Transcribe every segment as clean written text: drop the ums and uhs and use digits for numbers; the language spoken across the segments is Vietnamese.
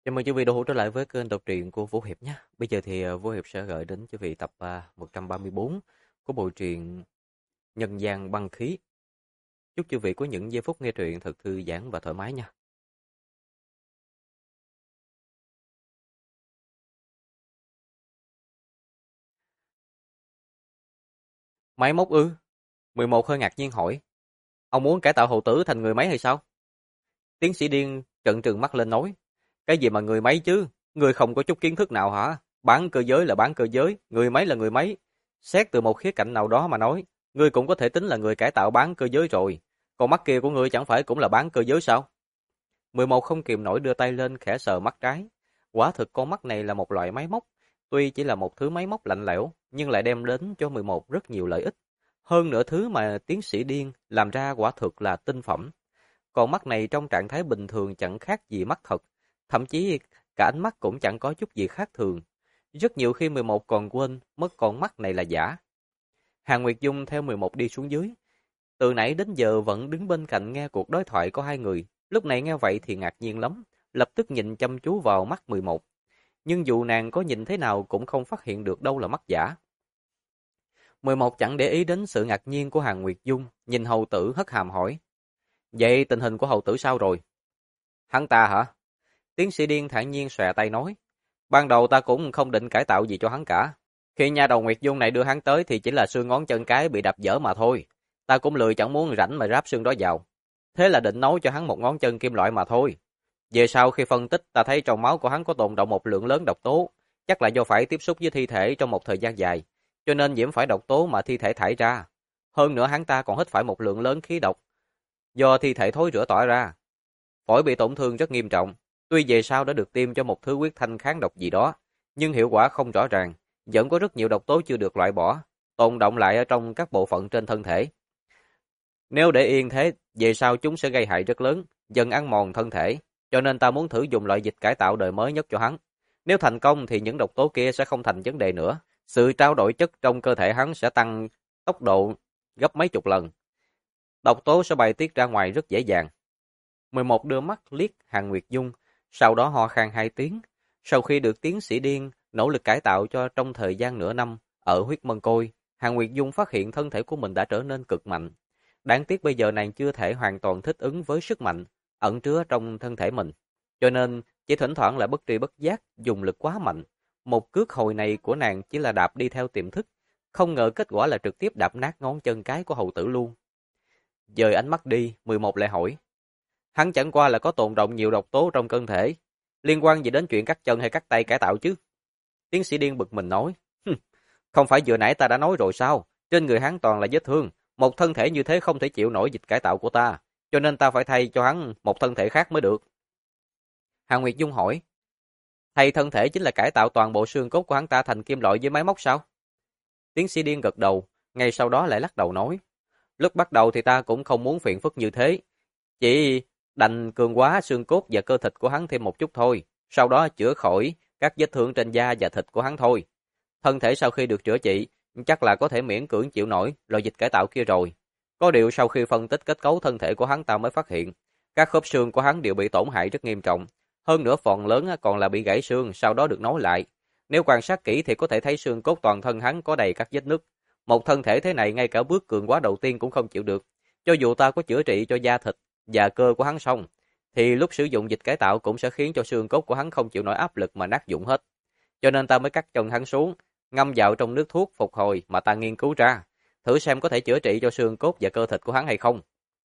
Chào mừng quý vị đã trở lại với kênh đọc truyện của Vũ Hiệp nhé. Bây giờ thì Vũ Hiệp sẽ gửi đến quý vị tập 134 của bộ truyện Nhân gian băng khí. Chúc quý vị có những giây phút nghe truyện thật thư giãn và thoải mái nha. Máy móc ư? 11 hơi ngạc nhiên hỏi. Ông muốn cải tạo hậu tử thành người máy hay sao? Tiến sĩ Điên trợn trừng mắt lên nói. Cái gì mà người máy chứ? Người không có chút kiến thức nào hả? Bán cơ giới là bán cơ giới, người máy là người máy. Xét từ một khía cạnh nào đó mà nói, ngươi cũng có thể tính là người cải tạo bán cơ giới rồi. Còn mắt kia của ngươi chẳng phải cũng là bán cơ giới sao? 11 không kìm nổi đưa tay lên khẽ sờ mắt trái. Quả thực con mắt này là một loại máy móc. Tuy chỉ là một thứ máy móc lạnh lẽo, nhưng lại đem đến cho 11 rất nhiều lợi ích. Hơn nữa thứ mà tiến sĩ Điên làm ra quả thực là tinh phẩm. Con mắt này trong trạng thái bình thường chẳng khác gì mắt thật. Thậm chí cả ánh mắt cũng chẳng có chút gì khác thường. Rất nhiều khi 11 còn quên mất con mắt này là giả. Hàn Nguyệt Dung theo 11 đi xuống dưới. Từ nãy đến giờ vẫn đứng bên cạnh nghe cuộc đối thoại của hai người. Lúc này nghe vậy thì ngạc nhiên lắm, lập tức nhìn chăm chú vào mắt 11. Nhưng dù nàng có nhìn thế nào cũng không phát hiện được đâu là mắt giả. 11 chẳng để ý đến sự ngạc nhiên của Hàn Nguyệt Dung, nhìn hầu tử hất hàm hỏi. Vậy tình hình của hầu tử sao rồi? Hắn ta hả? Tiến sĩ Điên thản nhiên xòe tay nói. Ban đầu ta cũng không định cải tạo gì cho hắn cả. Khi nhà đầu Nguyệt Dung này đưa hắn tới thì chỉ là xương ngón chân cái bị đập vỡ mà thôi. Ta cũng lười chẳng muốn rảnh mà ráp xương đó vào. Thế là định nấu cho hắn một ngón chân kim loại mà thôi. Về sau khi phân tích ta thấy trong máu của hắn có tồn đọng một lượng lớn độc tố. Chắc là do phải tiếp xúc với thi thể trong một thời gian dài. Cho nên nhiễm phải độc tố mà thi thể thải ra. Hơn nữa hắn ta còn hít phải một lượng lớn khí độc. Do thi thể thối rữa tỏa ra. Phổi bị tổn thương rất nghiêm trọng. Tuy về sau đã được tiêm cho một thứ huyết thanh kháng độc gì đó. Nhưng hiệu quả không rõ ràng. Vẫn có rất nhiều độc tố chưa được loại bỏ. Tồn đọng lại ở trong các bộ phận trên thân thể. Nếu để yên thế, về sau chúng sẽ gây hại rất lớn, dần ăn mòn thân thể, cho nên ta muốn thử dùng loại dịch cải tạo đời mới nhất cho hắn. Nếu thành công thì những độc tố kia sẽ không thành vấn đề nữa, sự trao đổi chất trong cơ thể hắn sẽ tăng tốc độ gấp mấy chục lần. Độc tố sẽ bay tiết ra ngoài rất dễ dàng. 11 đưa mắt liếc Hàn Nguyệt Dung, sau đó ho khan 2 tiếng. Sau khi được tiến sĩ Điên nỗ lực cải tạo cho trong thời gian nửa năm ở huyết mân côi, Hàn Nguyệt Dung phát hiện thân thể của mình đã trở nên cực mạnh. Đáng tiếc bây giờ nàng chưa thể hoàn toàn thích ứng với sức mạnh ẩn chứa trong thân thể mình. Cho nên, chỉ thỉnh thoảng lại bất tri bất giác dùng lực quá mạnh. Một cước hồi này của nàng chỉ là đạp đi theo tiềm thức. Không ngờ kết quả là trực tiếp đạp nát ngón chân cái của hầu tử luôn. Dời ánh mắt đi, 11 lại hỏi. Hắn chẳng qua là có tồn đọng nhiều độc tố trong cơ thể. Liên quan gì đến chuyện cắt chân hay cắt tay cải tạo chứ? Tiến sĩ Điên bực mình nói. Không phải vừa nãy ta đã nói rồi sao? Trên người hắn toàn là vết thương. Một thân thể như thế không thể chịu nổi dịch cải tạo của ta, cho nên ta phải thay cho hắn một thân thể khác mới được. Hàn Nguyệt Dung hỏi, thay thân thể chính là cải tạo toàn bộ xương cốt của hắn ta thành kim loại với máy móc sao? Tiến sĩ Điên gật đầu, ngay sau đó lại lắc đầu nói, lúc bắt đầu thì ta cũng không muốn phiền phức như thế, chỉ đành cường hóa xương cốt và cơ thịt của hắn thêm một chút thôi, sau đó chữa khỏi các vết thương trên da và thịt của hắn thôi. Thân thể sau khi được chữa trị, chắc là có thể miễn cưỡng chịu nổi loại dịch cải tạo kia rồi. Có điều sau khi phân tích kết cấu thân thể của hắn ta mới phát hiện, các khớp xương của hắn đều bị tổn hại rất nghiêm trọng. Hơn nữa phần lớn còn là bị gãy xương, sau đó được nối lại. Nếu quan sát kỹ thì có thể thấy xương cốt toàn thân hắn có đầy các vết nứt. Một thân thể thế này ngay cả bước cường hóa đầu tiên cũng không chịu được. Cho dù ta có chữa trị cho da thịt và cơ của hắn xong, thì lúc sử dụng dịch cải tạo cũng sẽ khiến cho xương cốt của hắn không chịu nổi áp lực mà nát vụn hết. Cho nên ta mới cắt chân hắn xuống, ngâm vào trong nước thuốc phục hồi mà ta nghiên cứu ra, thử xem có thể chữa trị cho xương cốt và cơ thịt của hắn hay không.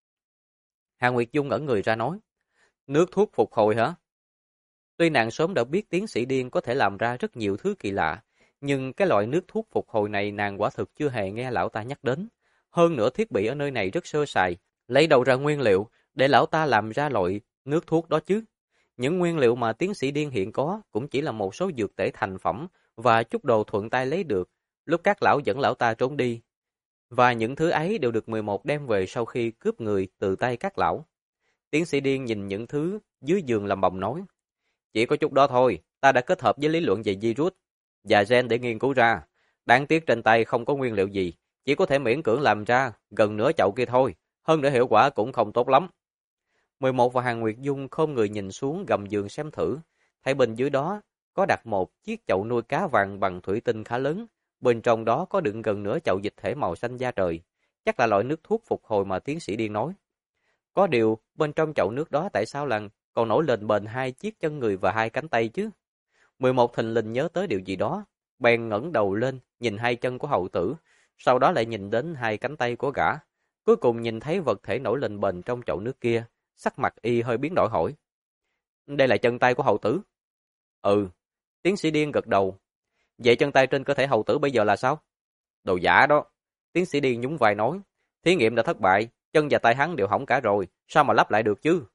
Hàn Nguyệt Dung ngẩn người ra nói, nước thuốc phục hồi hả? Tuy nàng sớm đã biết tiến sĩ Điên có thể làm ra rất nhiều thứ kỳ lạ, nhưng cái loại nước thuốc phục hồi này nàng quả thực chưa hề nghe lão ta nhắc đến. Hơn nữa thiết bị ở nơi này rất sơ sài, lấy đầu ra nguyên liệu để lão ta làm ra loại nước thuốc đó chứ. Những nguyên liệu mà tiến sĩ Điên hiện có cũng chỉ là một số dược tể thành phẩm và chút đồ thuận tay lấy được lúc các lão dẫn lão ta trốn đi. Và những thứ ấy đều được 11 đem về sau khi cướp người từ tay các lão. Tiến sĩ Điên nhìn những thứ dưới giường lầm bầm nói, chỉ có chút đó thôi, ta đã kết hợp với lý luận về virus và gen để nghiên cứu ra. Đáng tiếc trên tay không có nguyên liệu gì, chỉ có thể miễn cưỡng làm ra gần nửa chậu kia thôi, hơn nữa hiệu quả cũng không tốt lắm. 11 và Hàn Nguyệt Dung khom người nhìn xuống gầm giường xem thử, thấy bên dưới đó có đặt một chiếc chậu nuôi cá vàng bằng thủy tinh khá lớn, bên trong đó có đựng gần nửa chậu dịch thể màu xanh da trời, chắc là loại nước thuốc phục hồi mà tiến sĩ Điên nói. Có điều, bên trong chậu nước đó tại sao lần còn nổi lên bềnh hai chiếc chân người và hai cánh tay chứ? 11 thình lình nhớ tới điều gì đó, bèn ngẩng đầu lên, nhìn hai chân của hầu tử, sau đó lại nhìn đến hai cánh tay của gã. Cuối cùng nhìn thấy vật thể nổi lên bềnh trong chậu nước kia, sắc mặt y hơi biến đổi hỏi. Đây là chân tay của hầu tử? Ừ, tiến sĩ Điên gật đầu. Vậy chân tay trên cơ thể hầu tử bây giờ là sao? Đồ giả đó. Tiến sĩ Điên nhún vai nói. Thí nghiệm đã thất bại, chân và tay hắn đều hỏng cả rồi, sao mà lắp lại được chứ?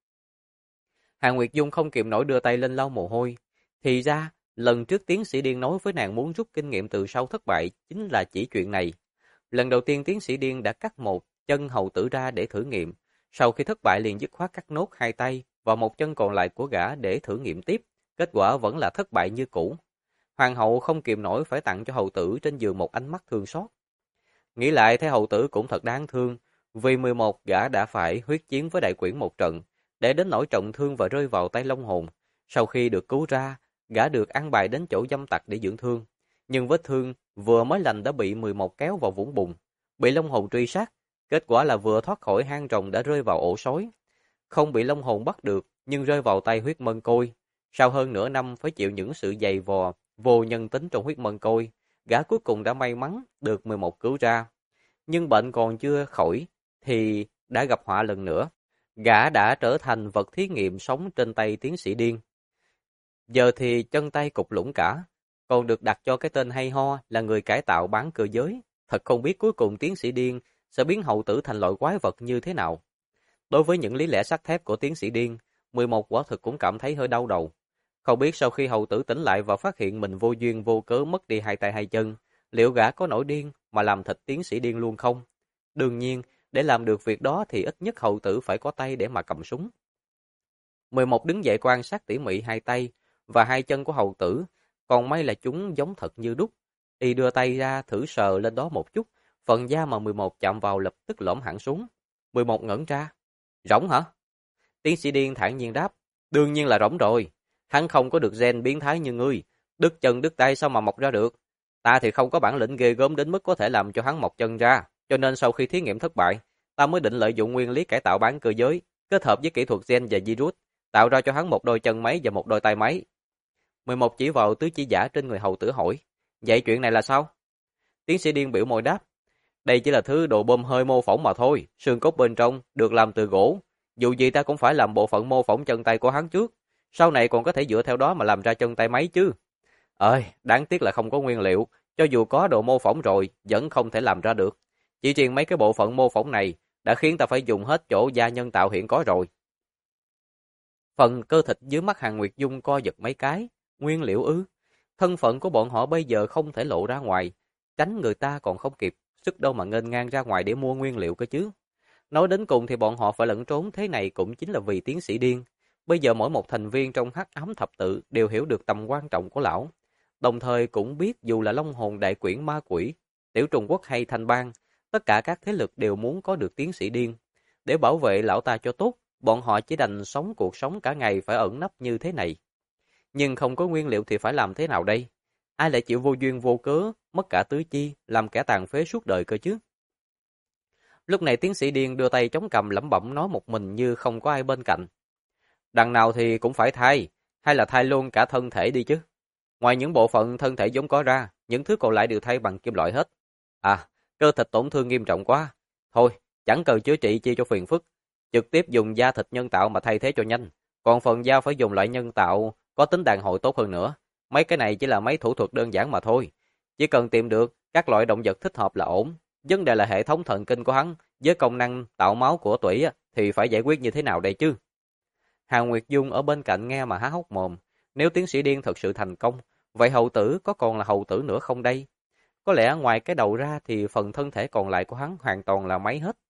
Hàng Nguyệt Dung không kiềm nổi đưa tay lên lau mồ hôi. Thì ra, lần trước tiến sĩ Điên nói với nàng muốn rút kinh nghiệm từ sau thất bại chính là chỉ chuyện này. Lần đầu tiên tiến sĩ Điên đã cắt một chân hầu tử ra để thử nghiệm, sau khi thất bại liền dứt khoát cắt nốt hai tay và một chân còn lại của gã để thử nghiệm tiếp, kết quả vẫn là thất bại như cũ. Hoàng hậu không kìm nổi phải tặng cho hầu tử trên giường một ánh mắt thương xót. Nghĩ lại thấy hầu tử cũng thật đáng thương, vì 11 gã đã phải huyết chiến với đại quyển một trận, để đến nỗi trọng thương và rơi vào tay Long Hồn. Sau khi được cứu ra, gã được an bài đến chỗ dâm tặc để dưỡng thương. Nhưng vết thương vừa mới lành đã bị 11 kéo vào vũng bùn, bị Long Hồn truy sát. Kết quả là vừa thoát khỏi hang rồng đã rơi vào ổ sói. Không bị Long Hồn bắt được, nhưng rơi vào tay huyết mân côi. Sau hơn nửa năm phải chịu những sự dày vò, vô nhân tính trong huyết mân côi, gã cuối cùng đã may mắn được 11 cứu ra. Nhưng bệnh còn chưa khỏi, thì đã gặp họa lần nữa. Gã đã trở thành vật thí nghiệm sống trên tay tiến sĩ Điên. Giờ thì chân tay cục lũng cả, còn được đặt cho cái tên hay ho là người cải tạo bán cơ giới. Thật không biết cuối cùng tiến sĩ Điên sẽ biến hậu tử thành loại quái vật như thế nào. Đối với những lý lẽ sắt thép của tiến sĩ Điên, 11 quả thực cũng cảm thấy hơi đau đầu. Không biết sau khi hậu tử tỉnh lại và phát hiện mình vô duyên vô cớ mất đi hai tay hai chân, liệu gã có nổi điên mà làm thịt tiến sĩ Điên luôn không? Đương nhiên, để làm được việc đó thì ít nhất hậu tử phải có tay để mà cầm súng. 11 đứng dậy quan sát tỉ mỉ hai tay và hai chân của hậu tử, còn may là chúng giống thật như đúc. Y đưa tay ra thử sờ lên đó một chút, phần da mà 11 chạm vào lập tức lõm hẳn xuống. 11 ngẩn ra. Rỗng hả? Tiến sĩ Điên thản nhiên đáp. Đương nhiên là rỗng rồi. Hắn không có được gen biến thái như ngươi. Đứt chân đứt tay sao mà mọc ra được? Ta thì không có bản lĩnh ghê gớm đến mức có thể làm cho hắn mọc chân ra. Cho nên sau khi thí nghiệm thất bại, ta mới định lợi dụng nguyên lý cải tạo bán cơ giới, kết hợp với kỹ thuật gen và virus, tạo ra cho hắn một đôi chân máy và một đôi tay máy. 11 chỉ vào tứ chỉ giả trên người hầu tử hỏi. Vậy chuyện này là sao? Tiến sĩ Điên biểu môi đáp. Đây chỉ là thứ đồ bơm hơi mô phỏng mà thôi. Xương cốt bên trong được làm từ gỗ. Dù gì ta cũng phải làm bộ phận mô phỏng chân tay của hắn trước. Sau này còn có thể dựa theo đó mà làm ra chân tay máy chứ. Đáng tiếc là không có nguyên liệu. Cho dù có đồ mô phỏng rồi, vẫn không thể làm ra được. Chỉ riêng mấy cái bộ phận mô phỏng này đã khiến ta phải dùng hết chỗ da nhân tạo hiện có rồi. Phần cơ thịt dưới mắt Hàn Nguyệt Dung co giật mấy cái. Nguyên liệu ư? Thân phận của bọn họ bây giờ không thể lộ ra ngoài. Tránh người ta còn không kịp, sức đâu mà nghênh ngang ra ngoài để mua nguyên liệu cơ chứ. Nói đến cùng thì bọn họ phải lẫn trốn thế này cũng chính là vì tiến sĩ Điên. Bây giờ mỗi một thành viên trong Hắc Ám Thập Tự đều hiểu được tầm quan trọng của lão. Đồng thời cũng biết dù là Long Hồn Đại Quyển Ma Quỷ, Tiểu Trùng Quốc hay Thanh Bang, tất cả các thế lực đều muốn có được tiến sĩ Điên. Để bảo vệ lão ta cho tốt, bọn họ chỉ đành sống cuộc sống cả ngày phải ẩn nấp như thế này. Nhưng không có nguyên liệu thì phải làm thế nào đây? Ai lại chịu vô duyên vô cớ, mất cả tứ chi, làm kẻ tàn phế suốt đời cơ chứ? Lúc này tiến sĩ Điên đưa tay chống cằm lẩm bẩm nói một mình như không có ai bên cạnh. Đằng nào thì cũng phải thay, hay là thay luôn cả thân thể đi chứ? Ngoài những bộ phận thân thể vốn có ra, những thứ còn lại đều thay bằng kim loại hết. Cơ thịt tổn thương nghiêm trọng quá. Thôi, chẳng cần chữa trị chi cho phiền phức. Trực tiếp dùng da thịt nhân tạo mà thay thế cho nhanh. Còn phần da phải dùng loại nhân tạo có tính đàn hồi tốt hơn nữa. Mấy cái này chỉ là mấy thủ thuật đơn giản mà thôi. Chỉ cần tìm được các loại động vật thích hợp là ổn. Vấn đề là hệ thống thần kinh của hắn với công năng tạo máu của tủy thì phải giải quyết như thế nào đây chứ? Hàn Nguyệt Dung ở bên cạnh nghe mà há hốc mồm. Nếu tiến sĩ Điên thật sự thành công, vậy hầu tử có còn là hầu tử nữa không đây? Có lẽ ngoài cái đầu ra thì phần thân thể còn lại của hắn hoàn toàn là máy hết.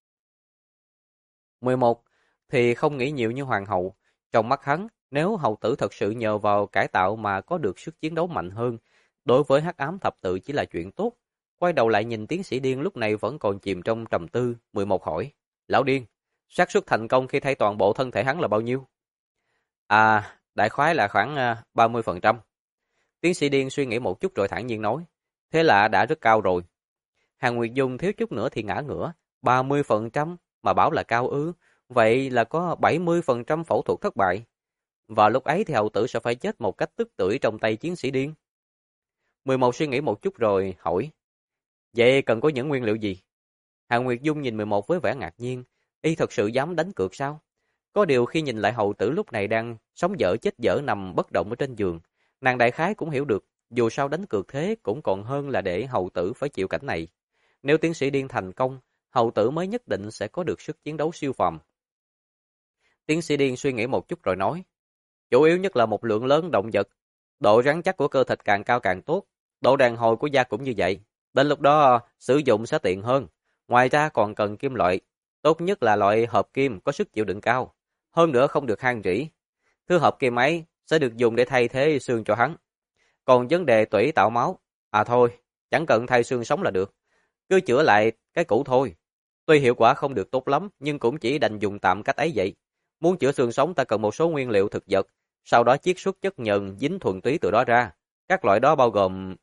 11. Thì không nghĩ nhiều như hoàng hậu. Trong mắt hắn, nếu hầu tử thật sự nhờ vào cải tạo mà có được sức chiến đấu mạnh hơn, đối với Hắc Ám Thập Tự chỉ là chuyện tốt. Quay đầu lại nhìn tiến sĩ Điên lúc này vẫn còn chìm trong trầm tư, 11 hỏi. Lão Điên, xác suất thành công khi thay toàn bộ thân thể hắn là bao nhiêu? Đại khái là khoảng 30%. Tiến sĩ Điên suy nghĩ một chút rồi thản nhiên nói. Thế là đã rất cao rồi. Hàng Nguyệt Dung thiếu chút nữa thì ngã ngửa. 30% mà bảo là cao ư. Vậy là có 70% phẫu thuật thất bại. Vào lúc ấy thì hậu tử sẽ phải chết một cách tức tưởi trong tay chiến sĩ Điên. 11 suy nghĩ một chút rồi hỏi. Vậy cần có những nguyên liệu gì? Hàng Nguyệt Dung nhìn 11 với vẻ ngạc nhiên. Y thật sự dám đánh cược sao? Có điều khi nhìn lại hậu tử lúc này đang sống dở chết dở nằm bất động ở trên giường, nàng đại khái cũng hiểu được, dù sao đánh cược thế cũng còn hơn là để hậu tử phải chịu cảnh này. Nếu tiến sĩ Điên thành công, hậu tử mới nhất định sẽ có được sức chiến đấu siêu phàm. Tiến sĩ Điên suy nghĩ một chút rồi nói, chủ yếu nhất là một lượng lớn động vật, độ rắn chắc của cơ thịt càng cao càng tốt, độ đàn hồi của da cũng như vậy. Đến lúc đó sử dụng sẽ tiện hơn. Ngoài ra còn cần kim loại, tốt nhất là loại hợp kim có sức chịu đựng cao. Hơn nữa không được han rỉ. Thứ hợp kim ấy sẽ được dùng để thay thế xương cho hắn. Còn vấn đề tủy tạo máu, thôi, chẳng cần thay xương sống là được. Cứ chữa lại cái cũ thôi. Tuy hiệu quả không được tốt lắm, nhưng cũng chỉ đành dùng tạm cách ấy vậy. Muốn chữa xương sống ta cần một số nguyên liệu thực vật, sau đó chiết xuất chất nhờn dính thuần túy từ đó ra. Các loại đó bao gồm...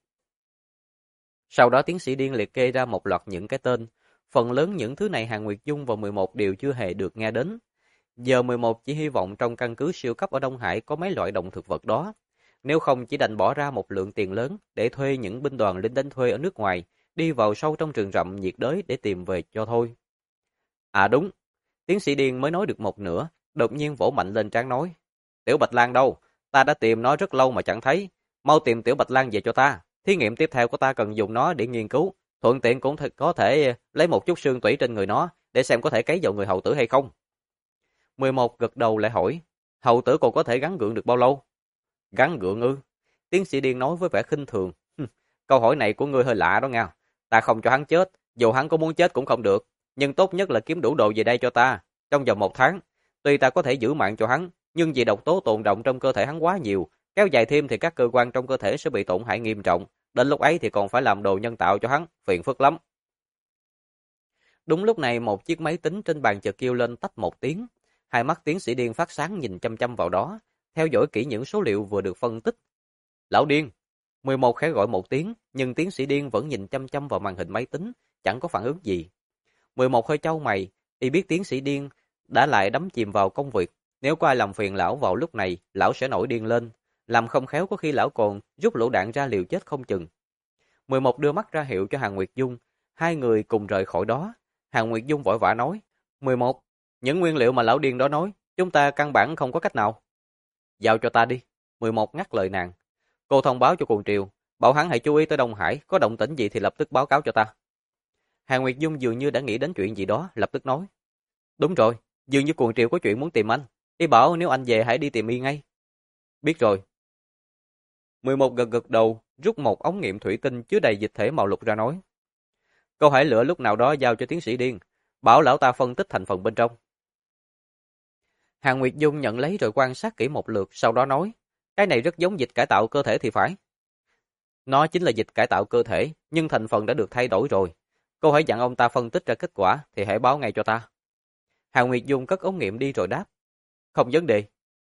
Sau đó tiến sĩ Điên liệt kê ra một loạt những cái tên. Phần lớn những thứ này Hàn Nguyệt Dung và 11 đều chưa hề được nghe đến. Giờ 11 chỉ hy vọng trong căn cứ siêu cấp ở Đông Hải có mấy loại động thực vật đó. Nếu không chỉ đành bỏ ra một lượng tiền lớn để thuê những binh đoàn lính đánh thuê ở nước ngoài, đi vào sâu trong rừng rậm nhiệt đới để tìm về cho thôi. Đúng, tiến sĩ Điên mới nói được một nửa, đột nhiên vỗ mạnh lên trán nói. Tiểu Bạch Lang đâu? Ta đã tìm nó rất lâu mà chẳng thấy. Mau tìm Tiểu Bạch Lang về cho ta. Thí nghiệm tiếp theo của ta cần dùng nó để nghiên cứu. Thuận tiện cũng có thể lấy một chút xương tủy trên người nó để xem có thể cấy vào người hầu tử hay không. 11 gật đầu lại hỏi, hầu tử còn có thể gắng gượng được bao lâu? Gắng gượng ư? Tiến sĩ Điên nói với vẻ khinh thường. Câu hỏi này của ngươi hơi lạ đó nha. Ta không cho hắn chết, dù hắn có muốn chết cũng không được. Nhưng tốt nhất là kiếm đủ đồ về đây cho ta, trong vòng 1 tháng. Tuy ta có thể giữ mạng cho hắn, nhưng vì độc tố tồn đọng trong cơ thể hắn quá nhiều, kéo dài thêm thì các cơ quan trong cơ thể sẽ bị tổn hại nghiêm trọng. Đến lúc ấy thì còn phải làm đồ nhân tạo cho hắn, phiền phức lắm. Đúng lúc này một chiếc máy tính trên bàn chợt kêu lên tách một tiếng. Hai mắt tiến sĩ Điên phát sáng nhìn chăm chăm vào đó, theo dõi kỹ những số liệu vừa được phân tích. Lão Điên, 11 khẽ gọi một tiếng, nhưng tiến sĩ Điên vẫn nhìn chăm chăm vào màn hình máy tính, chẳng có phản ứng gì. 11 hơi chau mày, y biết tiến sĩ Điên đã lại đắm chìm vào công việc. Nếu có ai làm phiền lão vào lúc này, lão sẽ nổi điên lên. Làm không khéo có khi lão còn rút lựu đạn ra liều chết không chừng. 11 đưa mắt ra hiệu cho Hàn Nguyệt Dung, hai người cùng rời khỏi đó. Hàn Nguyệt Dung vội vã nói, 11, những nguyên liệu mà lão điên đó nói, chúng ta căn bản không có cách nào. Giao cho ta đi. 11 ngắt lời nàng. Cô thông báo cho Cuồng Triều, bảo hắn hãy chú ý tới Đông Hải, có động tĩnh gì thì lập tức báo cáo cho ta. Hàn Nguyệt Dung dường như đã nghĩ đến chuyện gì đó, lập tức nói. Đúng rồi, dường như Cuồng Triều có chuyện muốn tìm anh. Y bảo nếu anh về hãy đi tìm y ngay. Biết rồi. 11 gật gật đầu, rút một ống nghiệm thủy tinh chứa đầy dịch thể màu lục ra nói. Câu hỏi lựa lúc nào đó giao cho tiến sĩ Điên, bảo lão ta phân tích thành phần bên trong. Hàn Nguyệt Dung nhận lấy rồi quan sát kỹ một lượt, sau đó nói, cái này rất giống dịch cải tạo cơ thể thì phải. Nó chính là dịch cải tạo cơ thể, nhưng thành phần đã được thay đổi rồi. Cô hãy dặn ông ta phân tích ra kết quả, thì hãy báo ngay cho ta. Hàn Nguyệt Dung cất ống nghiệm đi rồi đáp. Không vấn đề.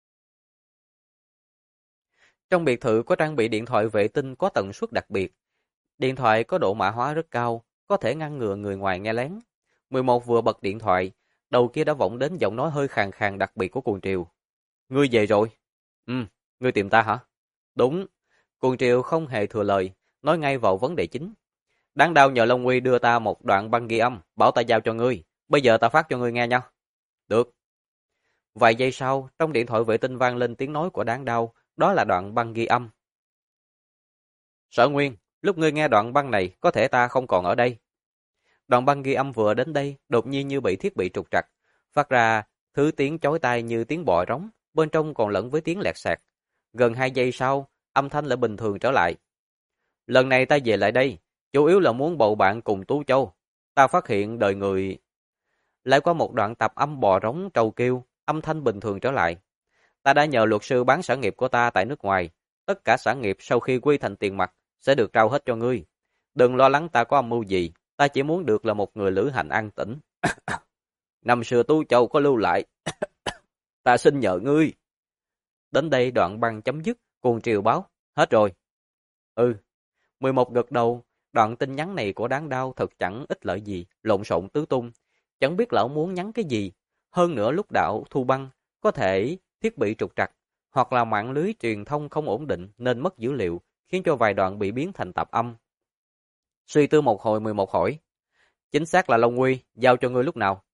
Trong biệt thự có trang bị điện thoại vệ tinh có tần suất đặc biệt. Điện thoại có độ mã hóa rất cao, có thể ngăn ngừa người ngoài nghe lén. 11 vừa bật điện thoại, đầu kia đã vọng đến giọng nói hơi khàn khàn đặc biệt của Cuồng Triều. Ngươi về rồi? Ngươi tìm ta hả? Đúng. Cuồng Triều không hề thừa lời, nói ngay vào vấn đề chính. Đáng đau nhờ Long Uy đưa ta một đoạn băng ghi âm, bảo ta giao cho ngươi. Bây giờ ta phát cho ngươi nghe nha. Được. Vài giây sau, trong điện thoại vệ tinh vang lên tiếng nói của Đáng đau, đó là đoạn băng ghi âm. Sở Nguyên, lúc ngươi nghe đoạn băng này, có thể ta không còn ở đây. Đoạn băng ghi âm vừa đến đây, đột nhiên như bị thiết bị trục trặc, phát ra thứ tiếng chói tai như tiếng bọ rống, bên trong còn lẫn với tiếng lẹt xẹt. Gần 2 giây sau, âm thanh lại bình thường trở lại. Lần này ta về lại đây, chủ yếu là muốn bầu bạn cùng Tú Châu. Ta phát hiện đời người... Lại qua một đoạn tập âm bò rống trâu kêu, âm thanh bình thường trở lại. Ta đã nhờ luật sư bán sản nghiệp của ta tại nước ngoài. Tất cả sản nghiệp sau khi quy thành tiền mặt sẽ được trao hết cho ngươi. Đừng lo lắng ta có âm mưu gì, ta chỉ muốn được là một người lữ hành an tĩnh. Năm xưa Tú Châu có lưu lại. Ta xin nhờ ngươi. Đến đây đoạn băng chấm dứt, cuồng triều báo, hết rồi. Ừ, 11 gật đầu, đoạn tin nhắn này của Đáng Đao thật chẳng ích lợi gì, lộn xộn tứ tung. Chẳng biết lão muốn nhắn cái gì. Hơn nữa lúc đạo thu băng, có thể thiết bị trục trặc, hoặc là mạng lưới truyền thông không ổn định nên mất dữ liệu, khiến cho vài đoạn bị biến thành tạp âm. Suy tư một hồi 11 hỏi, chính xác là Long Uy, giao cho ngươi lúc nào?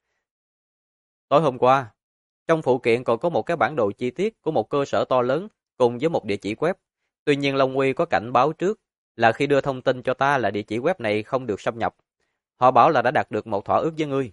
Tối hôm qua, trong phụ kiện còn có một cái bản đồ chi tiết của một cơ sở to lớn cùng với một địa chỉ web. Tuy nhiên Long Uy có cảnh báo trước là khi đưa thông tin cho ta là địa chỉ web này không được xâm nhập. Họ bảo là đã đạt được một thỏa ước với ngươi.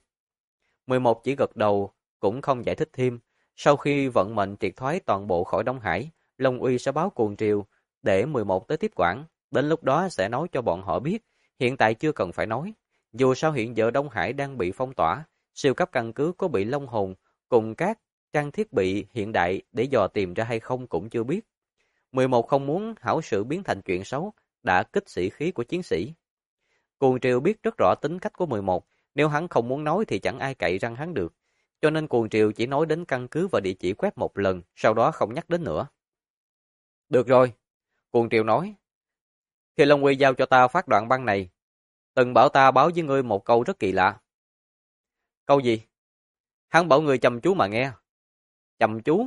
11 chỉ gật đầu, cũng không giải thích thêm. Sau khi vận mệnh triệt thoái toàn bộ khỏi Đông Hải, Long Uy sẽ báo cuồng triều để 11 tới tiếp quản. Đến lúc đó sẽ nói cho bọn họ biết, hiện tại chưa cần phải nói. Dù sao hiện giờ Đông Hải đang bị phong tỏa, siêu cấp căn cứ có bị Long Hồn cùng các trang thiết bị hiện đại để dò tìm ra hay không cũng chưa biết. 11 không muốn hảo sự biến thành chuyện xấu, đã kích sĩ khí của chiến sĩ. Cuồng Triều biết rất rõ tính cách của 11, nếu hắn không muốn nói thì chẳng ai cậy răng hắn được. Cho nên Cuồng Triều chỉ nói đến căn cứ và địa chỉ web một lần, sau đó không nhắc đến nữa. Được rồi, Cuồng Triều nói. Khi Long Uy giao cho ta phát đoạn băng này, từng bảo ta báo với ngươi một câu rất kỳ lạ. Câu gì? Hắn bảo ngươi chăm chú mà nghe. Chăm chú?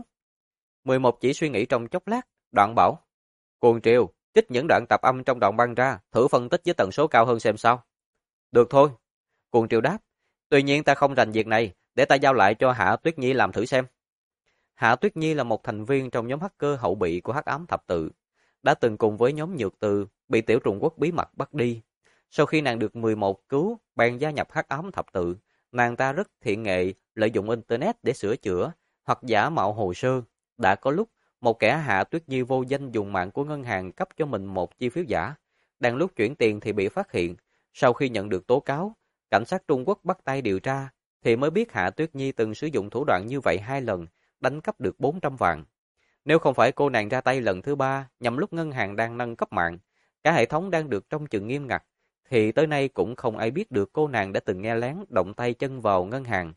11 chỉ suy nghĩ trong chốc lát, đoạn bảo. Cuồng Triều, trích những đoạn tạp âm trong đoạn băng ra, thử phân tích với tần số cao hơn xem sao. Được thôi. Cuồng Triều đáp. Tuy nhiên ta không rành việc này, để ta giao lại cho Hạ Tuyết Nhi làm thử xem. Hạ Tuyết Nhi là một thành viên trong nhóm hacker hậu bị của Hắc Ám Thập Tự, đã từng cùng với nhóm Nhược Từ bị Tiểu Trùng Quốc bí mật bắt đi. Sau khi nàng được 11 cứu, bèn gia nhập Hắc Ám Thập Tự, nàng ta rất thiện nghệ lợi dụng internet để sửa chữa hoặc giả mạo hồ sơ. Đã có lúc một kẻ Hạ Tuyết Nhi vô danh dùng mạng của ngân hàng cấp cho mình một chi phiếu giả, đang lúc chuyển tiền thì bị phát hiện. Sau khi nhận được tố cáo, cảnh sát Trung Quốc bắt tay điều tra thì mới biết Hạ Tuyết Nhi từng sử dụng thủ đoạn như vậy 2 lần, đánh cắp được 400 vạn. Nếu không phải cô nàng ra tay lần thứ 3 nhằm lúc ngân hàng đang nâng cấp mạng, cả hệ thống đang được trông chừng nghiêm ngặt, thì tới nay cũng không ai biết được cô nàng đã từng nghe lén động tay chân vào ngân hàng.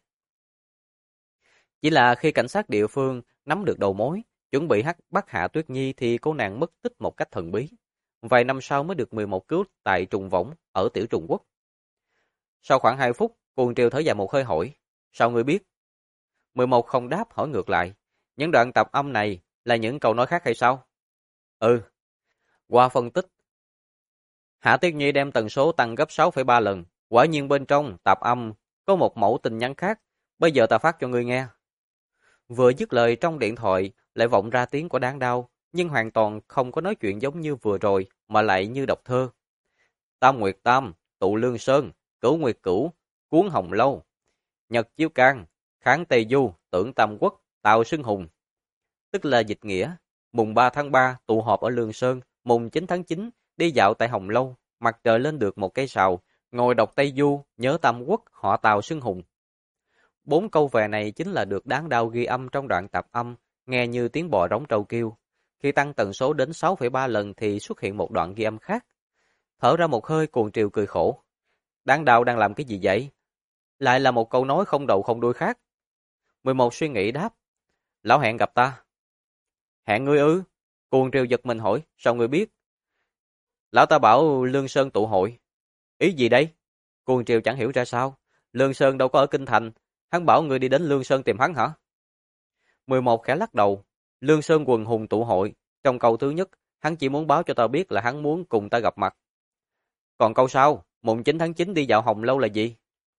Chỉ là khi cảnh sát địa phương nắm được đầu mối, chuẩn bị bắt Hạ Tuyết Nhi thì cô nàng mất tích một cách thần bí. Vài năm sau mới được 11 cứu tại trùng võng ở Tiểu Trùng Quốc. Sau khoảng 2 phút, Cuồng Triều thở dài một hơi hỏi, sao ngươi biết? 11 không đáp, hỏi ngược lại, những đoạn tạp âm này là những câu nói khác hay sao? Ừ. Qua phân tích, Hạ Tuyết Nhi đem tần số tăng gấp 6,3 lần, quả nhiên bên trong tạp âm có một mẫu tin nhắn khác, bây giờ ta phát cho ngươi nghe. Vừa dứt lời trong điện thoại lại vọng ra tiếng của Đáng Đao, nhưng hoàn toàn không có nói chuyện giống như vừa rồi mà lại như đọc thơ. Tam Nguyệt Tam, Tụ Lương Sơn, Cửu Nguyệt Cửu, Cuốn Hồng Lâu, Nhật Chiếu Can, Kháng Tây Du, Tưởng Tam Quốc, Tào Xưng Hùng. Tức là dịch nghĩa, mùng 3 tháng 3 tụ họp ở Lương Sơn, mùng 9 tháng 9 đi dạo tại Hồng Lâu, mặt trời lên được một cây sào, ngồi đọc Tây Du, nhớ Tam Quốc, họ Tào Xưng Hùng. 4 câu về này chính là được Đáng Đao ghi âm trong đoạn tạp âm, nghe như tiếng bò rống trâu kêu. Khi tăng tần số đến 6,3 lần thì xuất hiện một đoạn ghi âm khác. Thở ra một hơi, Cuồng Triều cười khổ. Đáng Đao đang làm cái gì vậy? Lại là một câu nói không đầu không đuôi khác. 11 suy nghĩ đáp. Lão hẹn gặp ta. Hẹn ngươi ư? Cuồng Triều giật mình hỏi, sao ngươi biết? Lão ta bảo Lương Sơn tụ hội. Ý gì đây? Cuồng Triều chẳng hiểu ra sao. Lương Sơn đâu có ở Kinh Thành. Hắn bảo ngươi đi đến Lương Sơn tìm hắn hả? 11 khẽ lắc đầu. Lương Sơn quần hùng tụ hội. Trong câu thứ nhất, hắn chỉ muốn báo cho ta biết là hắn muốn cùng ta gặp mặt. Còn câu sau, mùng 9 tháng 9 đi dạo Hồng Lâu là gì?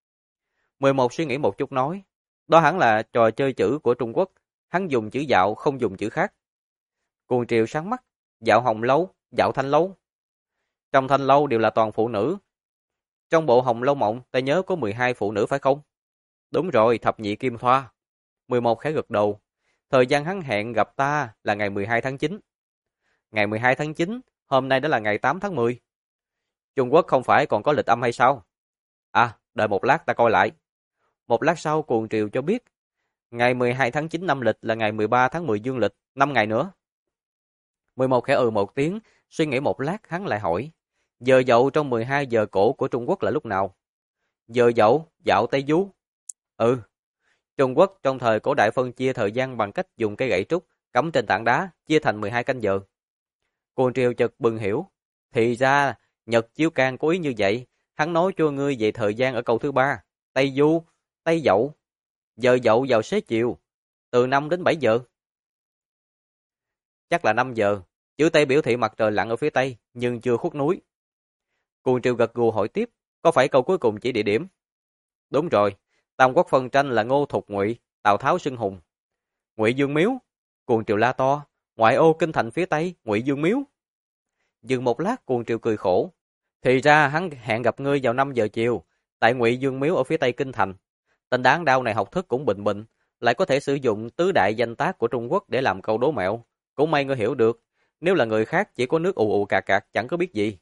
11 suy nghĩ một chút nói. Đó hẳn là trò chơi chữ của Trung Quốc. Hắn dùng chữ dạo, không dùng chữ khác. Cuồng Triều sáng mắt. Dạo Hồng Lâu, dạo Thanh Lâu. Trong Thanh Lâu đều là toàn phụ nữ. Trong bộ Hồng Lâu Mộng, ta nhớ có 12 phụ nữ phải không? Đúng rồi, thập nhị kim thoa. 11 khẽ gật đầu. Thời gian hắn hẹn gặp ta là ngày 12 tháng 9. Ngày 12 tháng 9, hôm nay đã là ngày 8 tháng 10. Trung Quốc không phải còn có lịch âm hay sao? À, đợi một lát ta coi lại. Một lát sau Cuồng Triều cho biết, ngày 12 tháng 9 năm lịch là ngày 13 tháng 10 dương lịch, 5 ngày nữa. 11 khẽ một tiếng, suy nghĩ một lát hắn lại hỏi, giờ dậu trong 12 giờ cổ của Trung Quốc là lúc nào? Giờ dậu, dạo Tây Du. Ừ, Trung Quốc trong thời cổ đại phân chia thời gian bằng cách dùng cây gậy trúc, cắm trên tảng đá, chia thành 12 canh giờ. Cuồng Triều chợt bừng hiểu, thì ra Nhật Chiếu Can cố ý như vậy, hắn nói cho ngươi về thời gian ở câu thứ 3, Tây Du, Tây Dậu, giờ Dậu vào xế chiều, từ 5 đến 7 giờ. Chắc là 5 giờ, chữ Tây biểu thị mặt trời lặn ở phía Tây, nhưng chưa khuất núi. Cuồng Triều gật gù hỏi tiếp, có phải câu cuối cùng chỉ địa điểm? Đúng rồi, Tam Quốc phân tranh là Ngô Thục Ngụy, Tào Tháo xưng hùng. Ngụy Dương Miếu, Cuồng Triều la to, ngoại ô kinh thành phía Tây, Ngụy Dương Miếu. Dừng một lát, Cuồng Triều cười khổ. Thì ra hắn hẹn gặp ngươi vào 5 giờ chiều, tại Ngụy Dương Miếu ở phía Tây kinh thành. Tên đáng đau này học thức cũng bình bình, lại có thể sử dụng tứ đại danh tác của Trung Quốc để làm câu đố mẹo. Cũng may ngươi hiểu được, nếu là người khác chỉ có nước ù ù cà cạc chẳng có biết gì.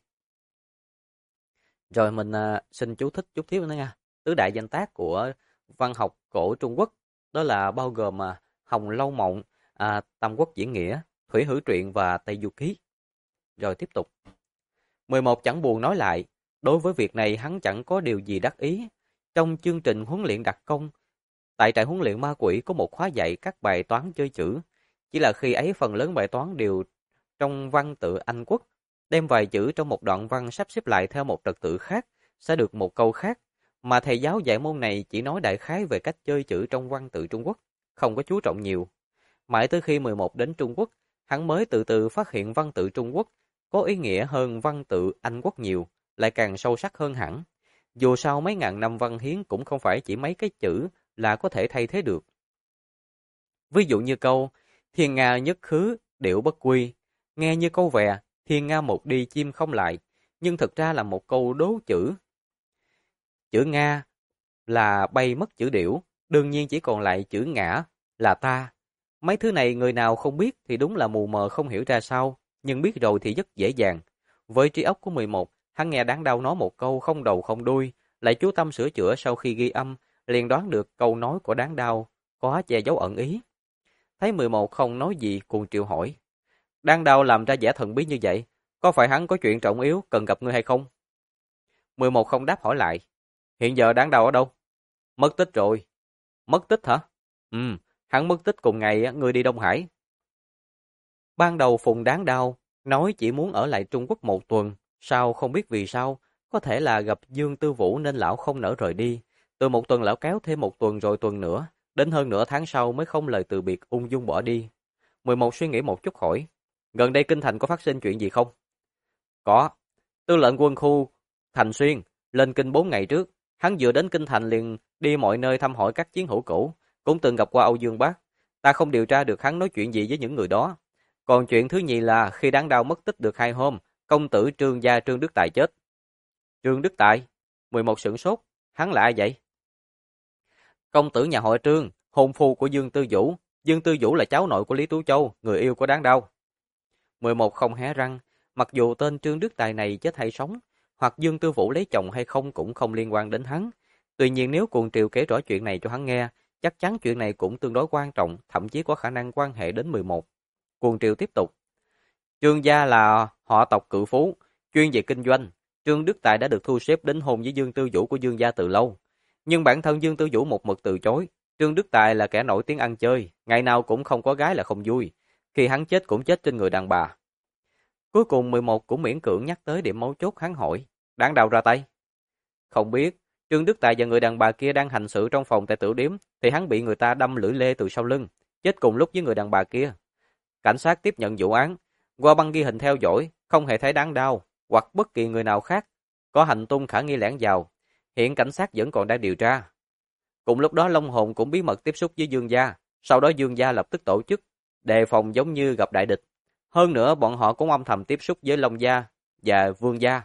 Rồi mình xin chú thích chút tiếp nữa nha. Tứ đại danh tác của văn học cổ Trung Quốc đó là bao gồm Hồng Lâu Mộng, Tam Quốc Diễn Nghĩa, Thủy Hữu Truyện và Tây Du Ký. Rồi tiếp tục. 11 chẳng buồn nói lại, đối với việc này hắn chẳng có điều gì đắc ý. Trong chương trình huấn luyện đặc công, tại trại huấn luyện ma quỷ có một khóa dạy các bài toán chơi chữ. Chỉ là khi ấy phần lớn bài toán đều trong văn tự Anh quốc, đem vài chữ trong một đoạn văn sắp xếp lại theo một trật tự khác, sẽ được một câu khác. Mà thầy giáo dạy môn này chỉ nói đại khái về cách chơi chữ trong văn tự Trung Quốc, không có chú trọng nhiều. Mãi tới khi 11 đến Trung Quốc, hắn mới từ từ phát hiện văn tự Trung Quốc có ý nghĩa hơn văn tự Anh quốc nhiều, lại càng sâu sắc hơn hẳn. Dù sao mấy ngàn năm văn hiến cũng không phải chỉ mấy cái chữ là có thể thay thế được. Ví dụ như câu thiên nga nhất khứ, điệu bất quy, nghe như câu vè, thiên nga một đi chim không lại, nhưng thực ra là một câu đố chữ. Chữ Nga là bay mất chữ điểu, đương nhiên chỉ còn lại chữ ngã là ta. Mấy thứ này người nào không biết thì đúng là mù mờ không hiểu ra sao, nhưng biết rồi thì rất dễ dàng. Với trí óc của 11, hắn nghe đáng đau nói một câu không đầu không đuôi, lại chú tâm sửa chữa sau khi ghi âm, liền đoán được câu nói của đáng đau có che giấu ẩn ý. Thấy 11 không nói gì, Cuồng Triều hỏi. Đáng đau làm ra vẻ thần bí như vậy, có phải hắn có chuyện trọng yếu cần gặp ngươi hay không? 11 không đáp hỏi lại. Hiện giờ đáng đau ở đâu? Mất tích rồi. Mất tích hả? Hắn mất tích cùng ngày ngươi đi Đông Hải. Ban đầu Phùng đáng đau, nói chỉ muốn ở lại Trung Quốc một tuần, sau không biết vì sao, có thể là gặp Dương Tư Vũ nên lão không nỡ rời đi. Từ một tuần lão kéo thêm một tuần rồi tuần nữa, đến hơn nửa tháng sau mới không lời từ biệt ung dung bỏ đi. 11 suy nghĩ một chút hỏi, gần đây kinh thành có phát sinh chuyện gì không? Có, tư lệnh quân khu Thành Xuyên lên kinh 4 ngày trước, hắn vừa đến kinh thành liền đi mọi nơi thăm hỏi các chiến hữu cũ, cũng từng gặp qua Âu Dương Bác. Ta không điều tra được hắn nói chuyện gì với những người đó. Còn chuyện thứ nhì là khi đáng đau mất tích được 2 hôm, công tử Trương gia Trương Đức Tài chết. Trương Đức Tài? 11 sửng sốt, hắn là ai vậy? Công tử nhà họ Trương, hôn phu của Dương Tư Vũ. Dương Tư Vũ là cháu nội của Lý Tú Châu, người yêu của đáng đau. 11 không hé răng, mặc dù tên Trương Đức Tài này chết hay sống, hoặc Dương Tư Vũ lấy chồng hay không cũng không liên quan đến hắn. Tuy nhiên nếu Cuồng Triều kể rõ chuyện này cho hắn nghe, chắc chắn chuyện này cũng tương đối quan trọng, thậm chí có khả năng quan hệ đến 11. Cuồng Triều tiếp tục. Trương gia là họ tộc cự phú, chuyên về kinh doanh. Trương Đức Tài đã được thu xếp đến hôn với Dương Tư Vũ của Dương gia từ lâu. Nhưng bản thân Dương Tư Vũ một mực từ chối. Trương Đức Tài là kẻ nổi tiếng ăn chơi, ngày nào cũng không có gái là không vui. Khi hắn chết cũng chết trên người đàn bà. Cuối cùng 11 cũng miễn cưỡng nhắc tới điểm mấu chốt, hắn hỏi, đáng đau ra tay? Không biết, Trương Đức Tài và người đàn bà kia đang hành sự trong phòng tại tiểu điếm, thì hắn bị người ta đâm lưỡi lê từ sau lưng, chết cùng lúc với người đàn bà kia. Cảnh sát tiếp nhận vụ án, qua băng ghi hình theo dõi, không hề thấy đáng đau, hoặc bất kỳ người nào khác có hành tung khả nghi lẻn vào. Hiện cảnh sát vẫn còn đang điều tra. Cùng lúc đó Long Hồn cũng bí mật tiếp xúc với Dương gia, sau đó Dương gia lập tức tổ chức đề phòng giống như gặp đại địch. Hơn nữa bọn họ cũng âm thầm tiếp xúc với Long gia và Vương gia.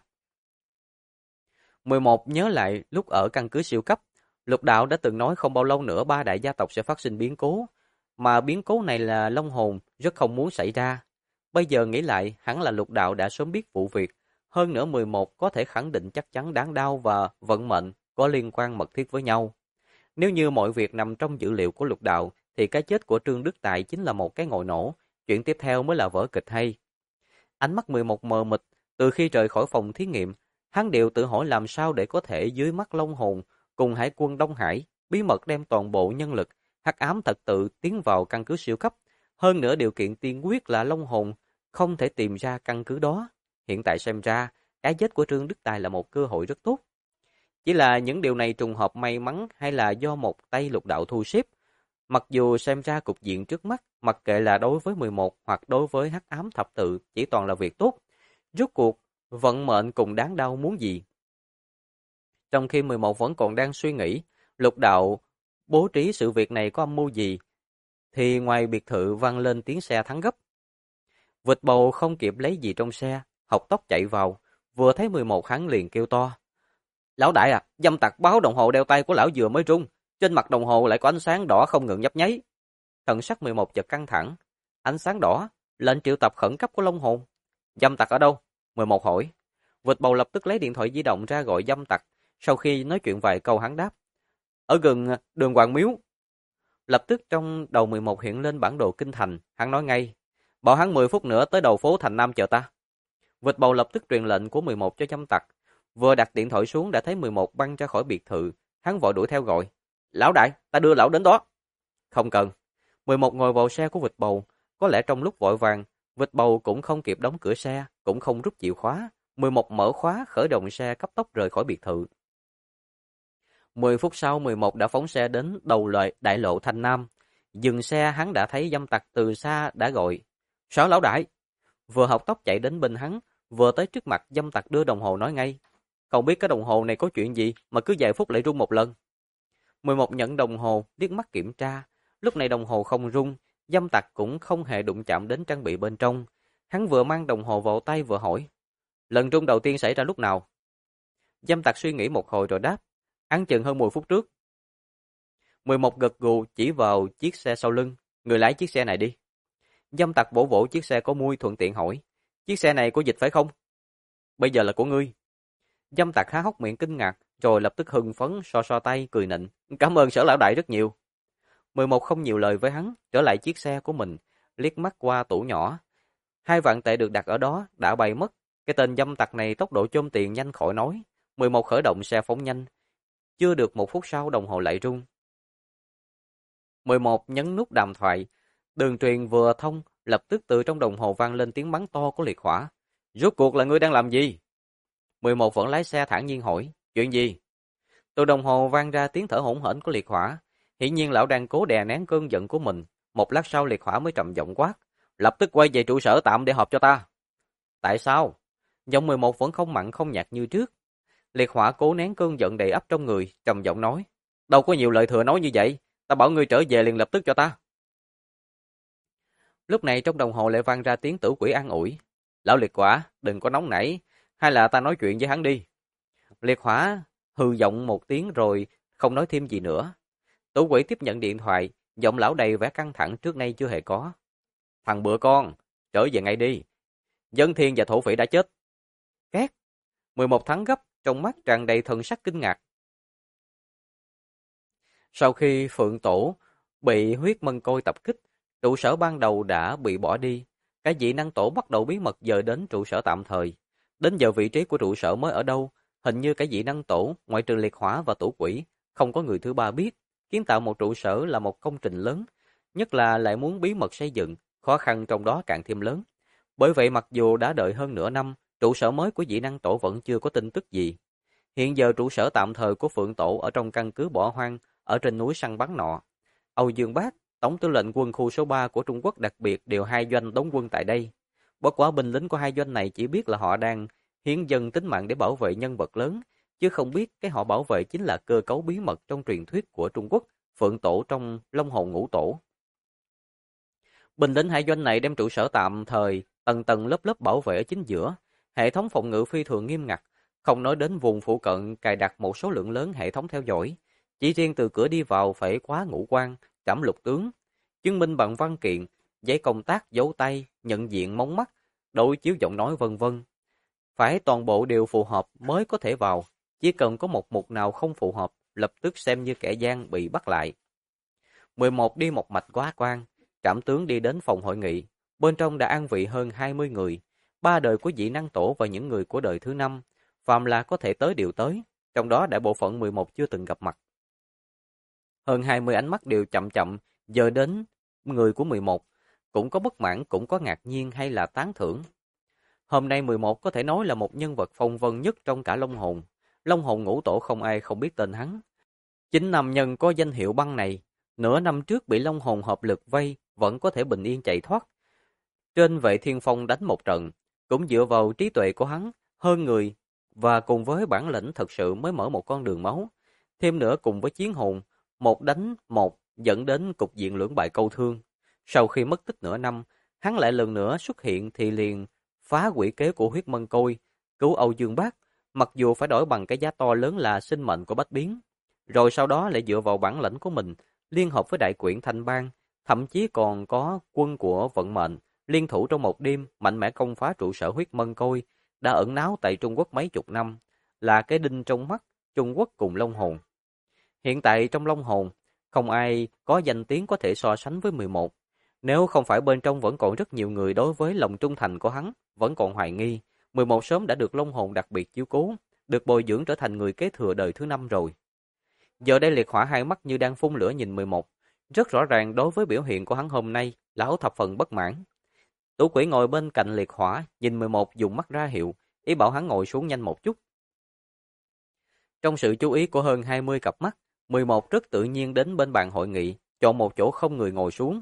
11 nhớ lại lúc ở căn cứ siêu cấp, Lục Đạo đã từng nói không bao lâu nữa 3 đại gia tộc sẽ phát sinh biến cố, mà biến cố này là Long Hồn rất không muốn xảy ra. Bây giờ nghĩ lại, hẳn là Lục Đạo đã sớm biết vụ việc, hơn nữa 11 có thể khẳng định chắc chắn đáng đau và vận mệnh có liên quan mật thiết với nhau. Nếu như mọi việc nằm trong dữ liệu của Lục Đạo, thì cái chết của Trương Đức Tài chính là một cái ngòi nổ, chuyện tiếp theo mới là vở kịch hay. Ánh mắt 11 mờ mịt, từ khi rời khỏi phòng thí nghiệm, hắn đều tự hỏi làm sao để có thể dưới mắt Long Hồn cùng Hải quân Đông Hải bí mật đem toàn bộ nhân lực hắc ám thật tự tiến vào căn cứ siêu cấp, Hơn nữa điều kiện tiên quyết là Long Hồn không thể tìm ra căn cứ đó. Hiện tại xem ra, cái chết của Trương Đức Tài là một cơ hội rất tốt. Chỉ là những điều này trùng hợp may mắn hay là do một tay Lục Đạo thu xếp. Mặc dù xem ra cục diện trước mắt, mặc kệ là đối với 11 hoặc đối với Hắc Ám Thập Tự, chỉ toàn là việc tốt. Rốt cuộc, vận mệnh cùng đáng đau muốn gì? Trong khi 11 vẫn còn đang suy nghĩ, Lục Đạo bố trí sự việc này có âm mưu gì, thì ngoài biệt thự vang lên tiếng xe thắng gấp. Vịt Bầu không kịp lấy gì trong xe, học tốc chạy vào, vừa thấy 11 hắn liền kêu to. Lão đại à, dâm tặc báo đồng hồ đeo tay của lão vừa mới rung, trên mặt đồng hồ lại có ánh sáng đỏ không ngừng nhấp nháy. Thần sắc 11 chợt căng thẳng, ánh sáng đỏ, lệnh triệu tập khẩn cấp của Long Hồn. Dâm tặc ở đâu? 11 hỏi. Vịt Bầu lập tức lấy điện thoại di động ra gọi dâm tặc, sau khi nói chuyện vài câu hắn đáp. Ở gần đường Hoàng Miếu. Lập tức trong đầu 11 hiện lên bản đồ kinh thành, hắn nói ngay. Bảo hắn 10 phút nữa tới đầu phố Thành Nam chờ ta. Vịt Bầu lập tức truyền lệnh của 11 cho dâm tặc. Vừa đặt điện thoại xuống đã thấy 11 băng ra khỏi biệt thự, hắn vội đuổi theo gọi. Lão đại, ta đưa lão đến đó. Không cần. 11 ngồi vào xe của Vịt Bầu, có lẽ trong lúc vội vàng, Vịt Bầu cũng không kịp đóng cửa xe, cũng không rút chìa khóa. 11 mở khóa khởi động xe cấp tốc rời khỏi biệt thự. 10 phút sau 11 đã phóng xe đến đầu đại lộ Thanh Nam. Dừng xe hắn đã thấy dâm tặc từ xa đã gọi. Sao lão đại? Vừa học tốc chạy đến bên hắn, vừa tới trước mặt dâm tặc đưa đồng hồ nói ngay. Không biết cái đồng hồ này có chuyện gì mà cứ vài phút lại rung một lần. 11 nhận đồng hồ, liếc mắt kiểm tra. Lúc này đồng hồ không rung, dâm tặc cũng không hề đụng chạm đến trang bị bên trong. Hắn vừa mang đồng hồ vào tay vừa hỏi. Lần rung đầu tiên xảy ra lúc nào? Dâm tặc suy nghĩ một hồi rồi đáp. Ăn chừng hơn 10 phút trước. 11 gật gù chỉ vào chiếc xe sau lưng. Người lái chiếc xe này đi. Dâm tặc vỗ vỗ chiếc xe có mui thuận tiện hỏi. Chiếc xe này của Dịch phải không? Bây giờ là của ngươi. Dâm tặc há hốc miệng kinh ngạc, rồi lập tức hưng phấn so tay cười nịnh. Cảm ơn Sở lão đại rất nhiều. 11 không nhiều lời với hắn, trở lại chiếc xe của mình, liếc mắt qua tủ nhỏ. 2 vạn tệ được đặt ở đó đã bay mất. Cái tên dâm tặc này tốc độ chôm tiền nhanh khỏi nói. 11 khởi động xe phóng nhanh. Chưa được 1 phút sau đồng hồ lại rung. 11 nhấn nút đàm thoại. Đường truyền vừa thông, lập tức từ trong đồng hồ vang lên tiếng mắng to của liệt hỏa. Rốt cuộc là ngươi đang làm gì? 11 vẫn lái xe thản nhiên hỏi. Chuyện gì? Từ đồng hồ vang ra tiếng thở hổn hển của liệt hỏa. Hiển nhiên lão đang cố đè nén cơn giận của mình. Một lát sau liệt hỏa mới trầm giọng quát. Lập tức quay về trụ sở tạm để họp cho ta. Tại sao? Giọng 11 vẫn không mặn không nhạt như trước. Liệt hỏa cố nén cơn giận đầy ắp trong người, trầm giọng nói. Đâu có nhiều lời thừa nói như vậy. Ta bảo ngươi trở về liền lập tức cho ta. Lúc này trong đồng hồ lại vang ra tiếng tử quỷ an ủi. Lão liệt hỏa, đừng có nóng nảy. Hay là ta nói chuyện với hắn đi. Liệt hỏa hừ giọng một tiếng rồi không nói thêm gì nữa. Tử quỷ tiếp nhận điện thoại, giọng lão đầy vẻ căng thẳng trước nay chưa hề có. Thằng bựa con, trở về ngay đi. Dân thiên và thổ phỉ đã chết. Két. 11 tháng gấp, trong mắt tràn đầy thần sắc kinh ngạc. Sau khi Phượng Tổ bị huyết mân côi tập kích, trụ sở ban đầu đã bị bỏ đi. Cái dị năng tổ bắt đầu bí mật dời đến trụ sở tạm thời. Đến giờ vị trí của trụ sở mới ở đâu, hình như cái dị năng tổ, ngoại trừ liệt hỏa và tổ quỷ, không có người thứ ba biết. Kiến tạo một trụ sở là một công trình lớn, nhất là lại muốn bí mật xây dựng, khó khăn trong đó càng thêm lớn. Bởi vậy mặc dù đã đợi hơn nửa năm, trụ sở mới của dị năng tổ vẫn chưa có tin tức gì. Hiện giờ trụ sở tạm thời của Phượng Tổ ở trong căn cứ bỏ hoang, ở trên núi săn bắn nọ. Âu Dương Bác, Tổng tư lệnh quân khu số 3 của Trung Quốc đặc biệt điều 2 doanh đóng quân tại đây. Bất quá binh lính của 2 doanh này chỉ biết là họ đang hiến dâng tính mạng để bảo vệ nhân vật lớn, chứ không biết cái họ bảo vệ chính là cơ cấu bí mật trong truyền thuyết của Trung Quốc, Phượng Tổ trong Long Hồn Ngũ Tổ. Binh lính 2 doanh này đem trụ sở tạm thời tầng tầng lớp lớp bảo vệ ở chính giữa, hệ thống phòng ngự phi thường nghiêm ngặt, không nói đến vùng phụ cận cài đặt một số lượng lớn hệ thống theo dõi. Chỉ riêng từ cửa đi vào phải quá ngũ quan, trảm lục tướng, chứng minh bằng văn kiện, giấy công tác, dấu tay, nhận diện mống mắt, đối chiếu giọng nói vân vân. Phải toàn bộ đều phù hợp mới có thể vào, chỉ cần có một mục nào không phù hợp, lập tức xem như kẻ gian bị bắt lại. 11 đi một mạch quá quan, trảm tướng đi đến phòng hội nghị, bên trong đã an vị hơn 20 người, 3 đời của dị năng tổ và những người của đời thứ 5, phàm là có thể tới đều tới, trong đó đại bộ phận 11 chưa từng gặp mặt. Hơn 20 ánh mắt đều chậm chậm dời đến người của 11, cũng có bất mãn, cũng có ngạc nhiên hay là tán thưởng. Hôm nay 11 có thể nói là một nhân vật phong vân nhất trong cả Long Hồn. Long Hồn ngũ tổ không ai không biết tên hắn. Chính nam nhân có danh hiệu băng này, nửa năm trước bị Long Hồn hợp lực vây, vẫn có thể bình yên chạy thoát. Trên Vệ Thiên Phong đánh một trận, cũng dựa vào trí tuệ của hắn, hơn người, và cùng với bản lĩnh thật sự mới mở một con đường máu. Thêm nữa cùng với chiến hồn, một đánh một dẫn đến cục diện lưỡng bại câu thương. Sau khi mất tích nửa năm, hắn lại lần nữa xuất hiện thì liền phá quỷ kế của huyết mân côi, cứu Âu Dương Bác, mặc dù phải đổi bằng cái giá to lớn là sinh mệnh của Bách Biến. Rồi sau đó lại dựa vào bản lĩnh của mình, liên hợp với đại quyển Thanh Bang, thậm chí còn có quân của vận mệnh, liên thủ trong một đêm mạnh mẽ công phá trụ sở huyết mân côi, đã ẩn náu tại Trung Quốc mấy chục năm, là cái đinh trong mắt Trung Quốc cùng Long Hồn. Hiện tại trong Long Hồn, không ai có danh tiếng có thể so sánh với 11. Nếu không phải bên trong vẫn còn rất nhiều người đối với lòng trung thành của hắn, vẫn còn hoài nghi, 11 sớm đã được Long Hồn đặc biệt chiếu cố, được bồi dưỡng trở thành người kế thừa đời thứ 5 rồi. Giờ đây Liệt Hỏa hai mắt như đang phun lửa nhìn 11. Rất rõ ràng đối với biểu hiện của hắn hôm nay, lão thập phần bất mãn. Tủ Quỷ ngồi bên cạnh Liệt Hỏa, nhìn 11 dùng mắt ra hiệu, ý bảo hắn ngồi xuống nhanh một chút. Trong sự chú ý của hơn 20 cặp mắt, 11 rất tự nhiên đến bên bàn hội nghị, chọn một chỗ không người ngồi xuống.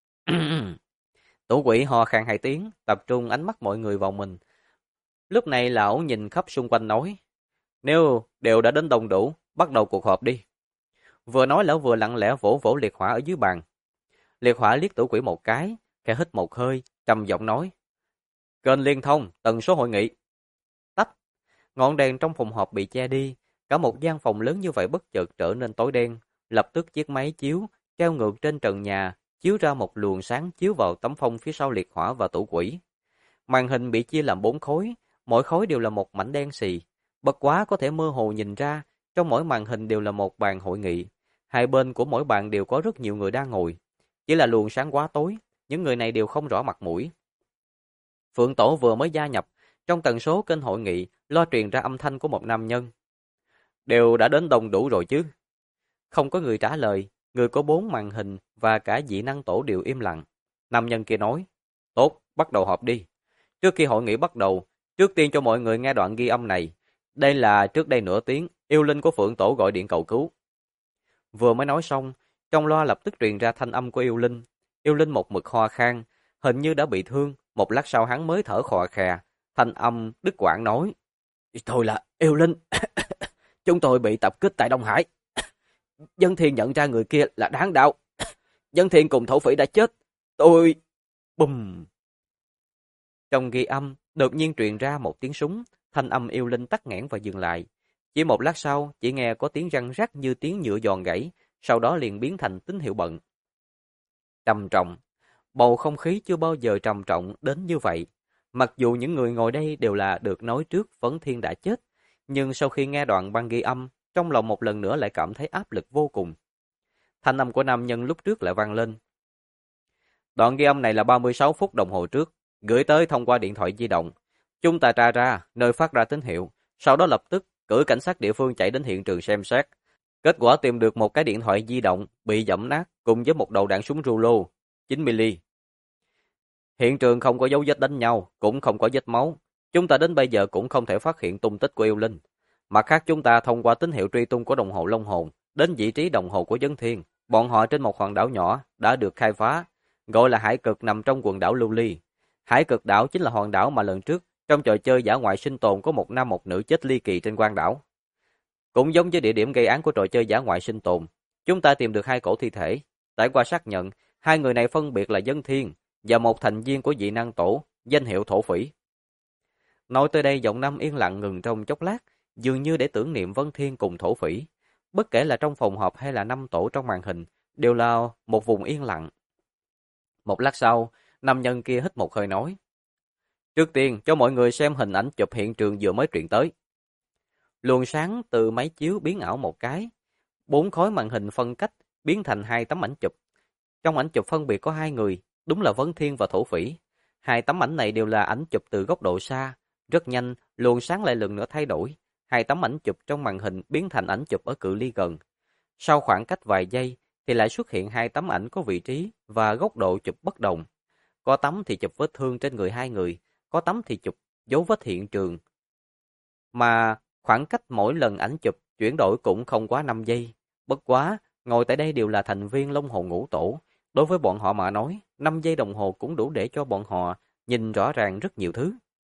Tủ Quỷ ho khan 2 tiếng, tập trung ánh mắt mọi người vào mình. Lúc này lão nhìn khắp xung quanh nói, nếu đều đã đến đông đủ, bắt đầu cuộc họp đi. Vừa nói lão vừa lặng lẽ vỗ vỗ Liệt Hỏa ở dưới bàn. Liệt Hỏa liếc Tủ Quỷ một cái, khẽ hít một hơi, trầm giọng nói, kênh liên thông, tần số hội nghị. Tách, ngọn đèn trong phòng họp bị che đi, cả một gian phòng lớn như vậy bất chợt trở nên tối đen, lập tức chiếc máy chiếu treo ngược trên trần nhà, chiếu ra một luồng sáng chiếu vào tấm phông phía sau Liệt Hỏa và Tủ Quỷ. Màn hình bị chia làm 4 khối, mỗi khối đều là một mảnh đen xì, bất quá có thể mơ hồ nhìn ra, trong mỗi màn hình đều là một bàn hội nghị. Hai bên của mỗi bàn đều có rất nhiều người đang ngồi, chỉ là luồng sáng quá tối, những người này đều không rõ mặt mũi. Phượng Tổ vừa mới gia nhập, trong tần số kênh hội nghị lo truyền ra âm thanh của một nam nhân. Đều đã đến đông đủ rồi chứ? Không có người trả lời, người có 4 màn hình và cả dị năng tổ đều im lặng. Nam nhân kia nói, tốt, bắt đầu họp đi. Trước khi hội nghị bắt đầu, trước tiên cho mọi người nghe đoạn ghi âm này. Đây là trước đây nửa tiếng, yêu linh của Phượng Tổ gọi điện cầu cứu. Vừa mới nói xong, trong loa lập tức truyền ra thanh âm của yêu linh. Yêu linh một mực ho khan, hình như đã bị thương, một lát sau hắn mới thở khò khè, thanh âm đứt quãng nói. Tôi là yêu linh, chúng tôi bị tập kích tại Đông Hải. Dân Thiên nhận ra người kia là đáng đạo. Dân Thiên cùng thổ phỉ đã chết. Tôi... Bùm! Trong ghi âm, đột nhiên truyền ra một tiếng súng, thanh âm yêu linh tắc nghẽn và dừng lại. Chỉ một lát sau, chỉ nghe có tiếng răng rắc như tiếng nhựa giòn gãy, sau đó liền biến thành tín hiệu bận. Trầm trọng. Bầu không khí chưa bao giờ trầm trọng đến như vậy. Mặc dù những người ngồi đây đều là được nói trước Vấn Thiên đã chết, nhưng sau khi nghe đoạn băng ghi âm, trong lòng một lần nữa lại cảm thấy áp lực vô cùng. Thanh âm của nam nhân lúc trước lại vang lên. Đoạn ghi âm này là 36 phút đồng hồ trước, gửi tới thông qua điện thoại di động. Chúng ta tra ra nơi phát ra tín hiệu, sau đó lập tức cử cảnh sát địa phương chạy đến hiện trường xem xét. Kết quả tìm được một cái điện thoại di động bị giẫm nát cùng với một đầu đạn súng rulo 9mm. Hiện trường không có dấu vết đánh nhau, cũng không có vết máu. Chúng ta đến bây giờ cũng không thể phát hiện tung tích của yêu linh. Mặt khác chúng ta thông qua tín hiệu truy tung của đồng hồ Long Hồn đến vị trí đồng hồ của Dân Thiên. Bọn họ trên một hòn đảo nhỏ đã được khai phá, gọi là Hải Cực, nằm trong quần đảo Lưu Ly. Hải Cực đảo chính là hòn đảo mà lần trước trong trò chơi dã ngoại sinh tồn có một nam một nữ chết ly kỳ trên quang đảo. Cũng giống với địa điểm gây án của trò chơi dã ngoại sinh tồn, chúng ta tìm được 2 cổ thi thể. Trải qua xác nhận, 2 người này phân biệt là Dân Thiên và một thành viên của dị năng tổ, danh hiệu thổ phỉ. Nói tới đây, giọng nam yên lặng ngừng trong chốc lát, dường như để tưởng niệm Vân Thiên cùng thổ phỉ. Bất kể là trong phòng họp hay là 5 tổ trong màn hình, đều là một vùng yên lặng. Một lát sau, nam nhân kia hít một hơi nói. Trước tiên, cho mọi người xem hình ảnh chụp hiện trường vừa mới truyền tới. Luồng sáng từ máy chiếu biến ảo một cái. 4 khối màn hình phân cách, biến thành 2 tấm ảnh chụp. Trong ảnh chụp phân biệt có 2 người, đúng là Vân Thiên và thổ phỉ. 2 tấm ảnh này đều là ảnh chụp từ góc độ xa. Rất nhanh, luồng sáng lại lần nữa thay đổi. 2 tấm ảnh chụp trong màn hình biến thành ảnh chụp ở cự ly gần. Sau khoảng cách vài giây, thì lại xuất hiện 2 tấm ảnh có vị trí và góc độ chụp bất đồng. có tấm thì chụp vết thương trên người hai người, có tấm thì chụp dấu vết hiện trường. Mà khoảng cách mỗi lần ảnh chụp chuyển đổi cũng không quá 5 giây. Bất quá, ngồi tại đây đều là thành viên Long Hồn Ngũ Tổ. Đối với bọn họ mà nói, 5 giây đồng hồ cũng đủ để cho bọn họ nhìn rõ ràng rất nhiều thứ.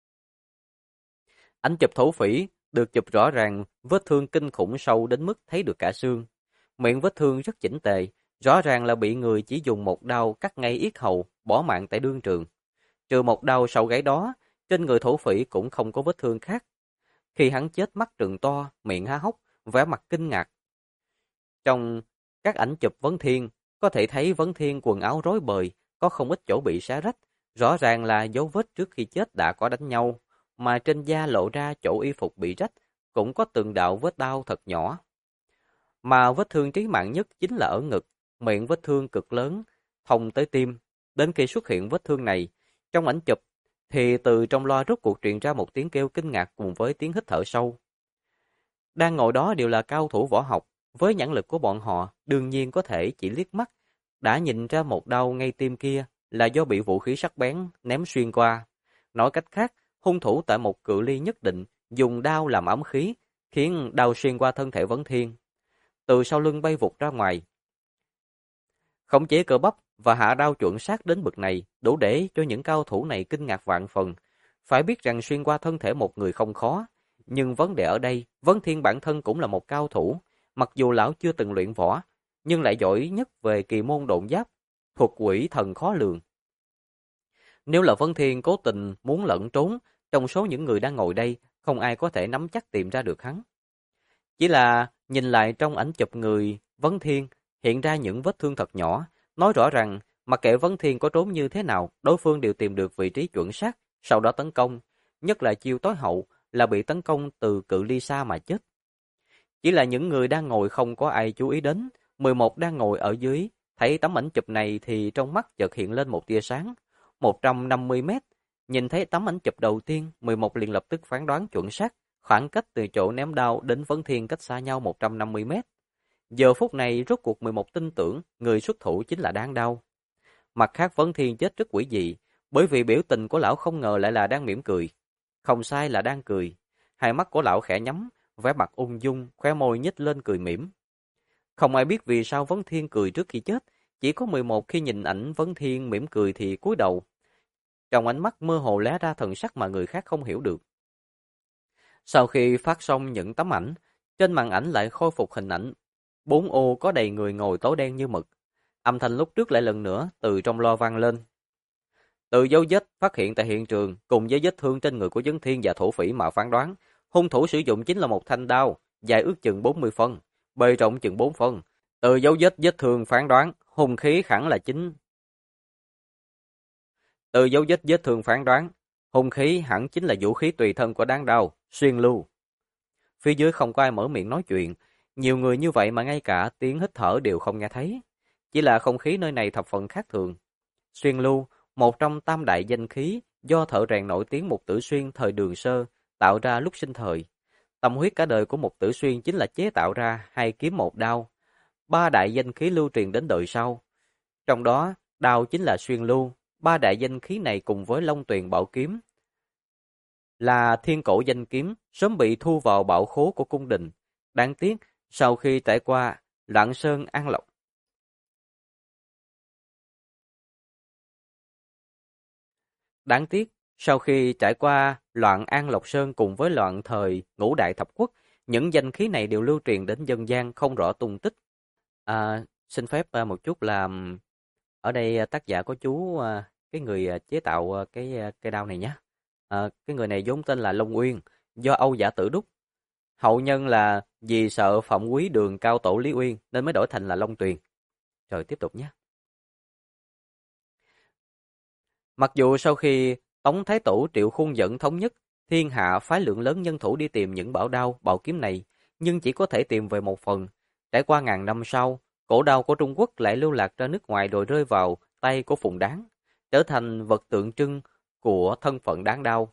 Ảnh chụp thổ phỉ được chụp rõ ràng, vết thương kinh khủng sâu đến mức thấy được cả xương. Miệng vết thương rất chỉnh tề, rõ ràng là bị người chỉ dùng một đao cắt ngay yết hầu, bỏ mạng tại đương trường. Trừ một đao sau gáy đó, trên người thổ phỉ cũng không có vết thương khác. Khi hắn chết mắt trừng to, miệng há hốc, vẻ mặt kinh ngạc. Trong các ảnh chụp Vấn Thiên, có thể thấy Vấn Thiên quần áo rối bời, có không ít chỗ bị xé rách, rõ ràng là dấu vết trước khi chết đã có đánh nhau, mà trên da lộ ra chỗ y phục bị rách, cũng có từng đạo vết đau thật nhỏ. Mà vết thương chí mạng nhất chính là ở ngực, miệng vết thương cực lớn, thông tới tim. Đến khi xuất hiện vết thương này, trong ảnh chụp, thì từ trong loa rốt cuộc truyền ra một tiếng kêu kinh ngạc cùng với tiếng hít thở sâu. Đang ngồi đó đều là cao thủ võ học, với nhãn lực của bọn họ, đương nhiên có thể chỉ liếc mắt, đã nhìn ra một đau ngay tim kia là do bị vũ khí sắc bén ném xuyên qua. Nói cách khác, hung thủ tại một cự ly nhất định dùng đao làm ấm khí, khiến đao xuyên qua thân thể Vấn Thiên. Từ sau lưng bay vụt ra ngoài. Khống chế cơ bắp và hạ đao chuẩn xác đến bậc này đủ để cho những cao thủ này kinh ngạc vạn phần. Phải biết rằng xuyên qua thân thể một người không khó, nhưng vấn đề ở đây, Vấn Thiên bản thân cũng là một cao thủ. Mặc dù lão chưa từng luyện võ, nhưng lại giỏi nhất về kỳ môn độn giáp, thuật quỷ thần khó lường. Nếu là Vấn Thiên cố tình muốn lẫn trốn, trong số những người đang ngồi đây, không ai có thể nắm chắc tìm ra được hắn. Chỉ là nhìn lại trong ảnh chụp người Vấn Thiên hiện ra những vết thương thật nhỏ, nói rõ rằng mặc kệ Vấn Thiên có trốn như thế nào, đối phương đều tìm được vị trí chuẩn xác, sau đó tấn công, nhất là chiêu tối hậu là bị tấn công từ cự ly xa mà chết. Chỉ là những người đang ngồi không có ai chú ý đến, 11 đang ngồi ở dưới, thấy tấm ảnh chụp này thì trong mắt chợt hiện lên một tia sáng. 150 mét, nhìn thấy tấm ảnh chụp đầu tiên, 11 liền lập tức phán đoán chuẩn xác, khoảng cách từ chỗ ném đao đến Vấn Thiên cách xa nhau 150 mét. Giờ phút này rốt cuộc 11 tin tưởng người xuất thủ chính là Đan Đao. Mặt khác Vấn Thiên chết rất quỷ dị, bởi vì biểu tình của lão không ngờ lại là đang mỉm cười. Không sai là đang cười. Hai mắt của lão khẽ nhắm, vẻ mặt ung dung, khóe môi nhếch lên cười mỉm. Không ai biết vì sao Vấn Thiên cười trước khi chết, chỉ có 11 khi nhìn ảnh Vấn Thiên mỉm cười thì cúi đầu. Trong ánh mắt mơ hồ lóe ra thần sắc mà người khác không hiểu được. Sau khi phát xong những tấm ảnh, trên màn ảnh lại khôi phục hình ảnh 4 ô có đầy người ngồi tối đen như mực. Âm thanh lúc trước lại lần nữa từ trong loa vang lên. Từ dấu vết phát hiện tại hiện trường cùng với vết thương trên người của Vấn Thiên và thổ phỉ mà phán đoán, hung thủ sử dụng chính là một thanh đao, dài ước chừng 40 phân, bề rộng chừng 4 phân. Từ dấu vết thương phán đoán, hung khí hẳn là chính. Từ dấu vết thương phán đoán, hung khí hẳn chính là vũ khí tùy thân của Đan Đao, xuyên lưu. Phía dưới không có ai mở miệng nói chuyện, nhiều người như vậy mà ngay cả tiếng hít thở đều không nghe thấy. Chỉ là không khí nơi này thập phần khác thường. Xuyên lưu, một trong tam đại danh khí do thợ rèn nổi tiếng Mục Tử Xuyên thời Đường Sơ tạo ra lúc sinh thời. Tâm huyết cả đời của Mục Tử Xuyên chính là chế tạo ra hai kiếm một đao. Ba đại danh khí lưu truyền đến đời sau. Trong đó, đao chính là xuyên lưu. Ba đại danh khí này cùng với Long Tuyền Bảo Kiếm là thiên cổ danh kiếm, sớm bị thu vào bảo khố của cung đình. Đáng tiếc, sau khi trải qua Lạng Sơn An Lộc. Đáng tiếc, sau khi trải qua loạn An Lộc Sơn cùng với loạn thời Ngũ Đại Thập Quốc, những danh khí này đều lưu truyền đến dân gian không rõ tung tích. Xin phép một chút là ở đây tác giả có chú cái người chế tạo cái cây đao này nhé. Cái người này vốn tên là Long Uyên, do Âu Giả Tử đúc. Hậu nhân là vì sợ Phạm Quý Đường cao tổ Lý Uyên nên mới đổi thành là Long Tuyền. Rồi tiếp tục nhé. Mặc dù sau khi Tống Thái Tổ Triệu Khuôn dẫn thống nhất, thiên hạ phái lượng lớn nhân thủ đi tìm những bảo đao, bảo kiếm này, nhưng chỉ có thể tìm về một phần. Trải qua ngàn năm sau, cổ đao của Trung Quốc lại lưu lạc ra nước ngoài rồi rơi vào tay của Phùng Đáng, trở thành vật tượng trưng của thân phận đáng đao.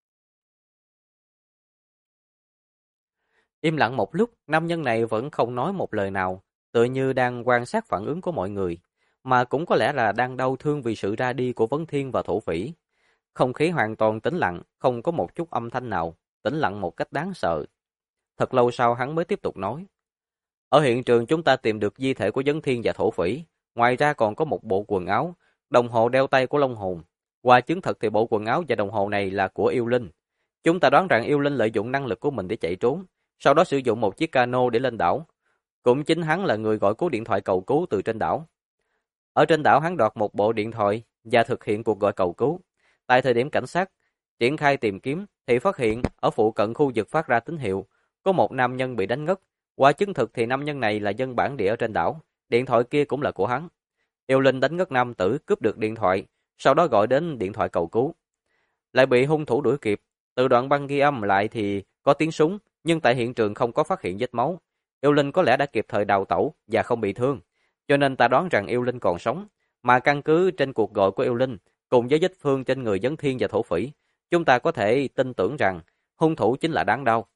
Im lặng một lúc, nam nhân này vẫn không nói một lời nào, tựa như đang quan sát phản ứng của mọi người. mà cũng có lẽ là đang đau thương vì sự ra đi của Vấn Thiên và thổ phỉ. Không khí hoàn toàn tĩnh lặng, không có một chút âm thanh nào, tĩnh lặng một cách đáng sợ. Thật lâu sau hắn mới tiếp tục nói. Ở hiện trường chúng ta tìm được di thể của Vấn Thiên và thổ phỉ, ngoài ra còn có một bộ quần áo, đồng hồ đeo tay của Long Hồn. Qua chứng thực thì bộ quần áo và đồng hồ này là của yêu linh. Chúng ta đoán rằng yêu linh lợi dụng năng lực của mình để chạy trốn, sau đó sử dụng một chiếc cano để lên đảo. Cũng chính hắn là người gọi cú điện thoại cầu cứu từ trên đảo. Ở trên đảo hắn đoạt một bộ điện thoại và thực hiện cuộc gọi cầu cứu. Tại thời điểm cảnh sát triển khai tìm kiếm thì phát hiện ở phụ cận khu vực phát ra tín hiệu có một nam nhân bị đánh ngất. Qua chứng thực thì nam nhân này là dân bản địa ở trên đảo, điện thoại kia cũng là của hắn. Yêu linh đánh ngất nam tử, cướp được điện thoại, sau đó gọi đến điện thoại cầu cứu. Lại bị hung thủ đuổi kịp, từ đoạn băng ghi âm lại thì có tiếng súng, nhưng tại hiện trường không có phát hiện vết máu. Yêu linh có lẽ đã kịp thời đào tẩu và không bị thương, cho nên ta đoán rằng yêu linh còn sống, mà căn cứ trên cuộc gọi của yêu linh cùng với vết thương trên người Vấn Thiên và thổ phỉ, chúng ta có thể tin tưởng rằng hung thủ chính là Đáng Đao.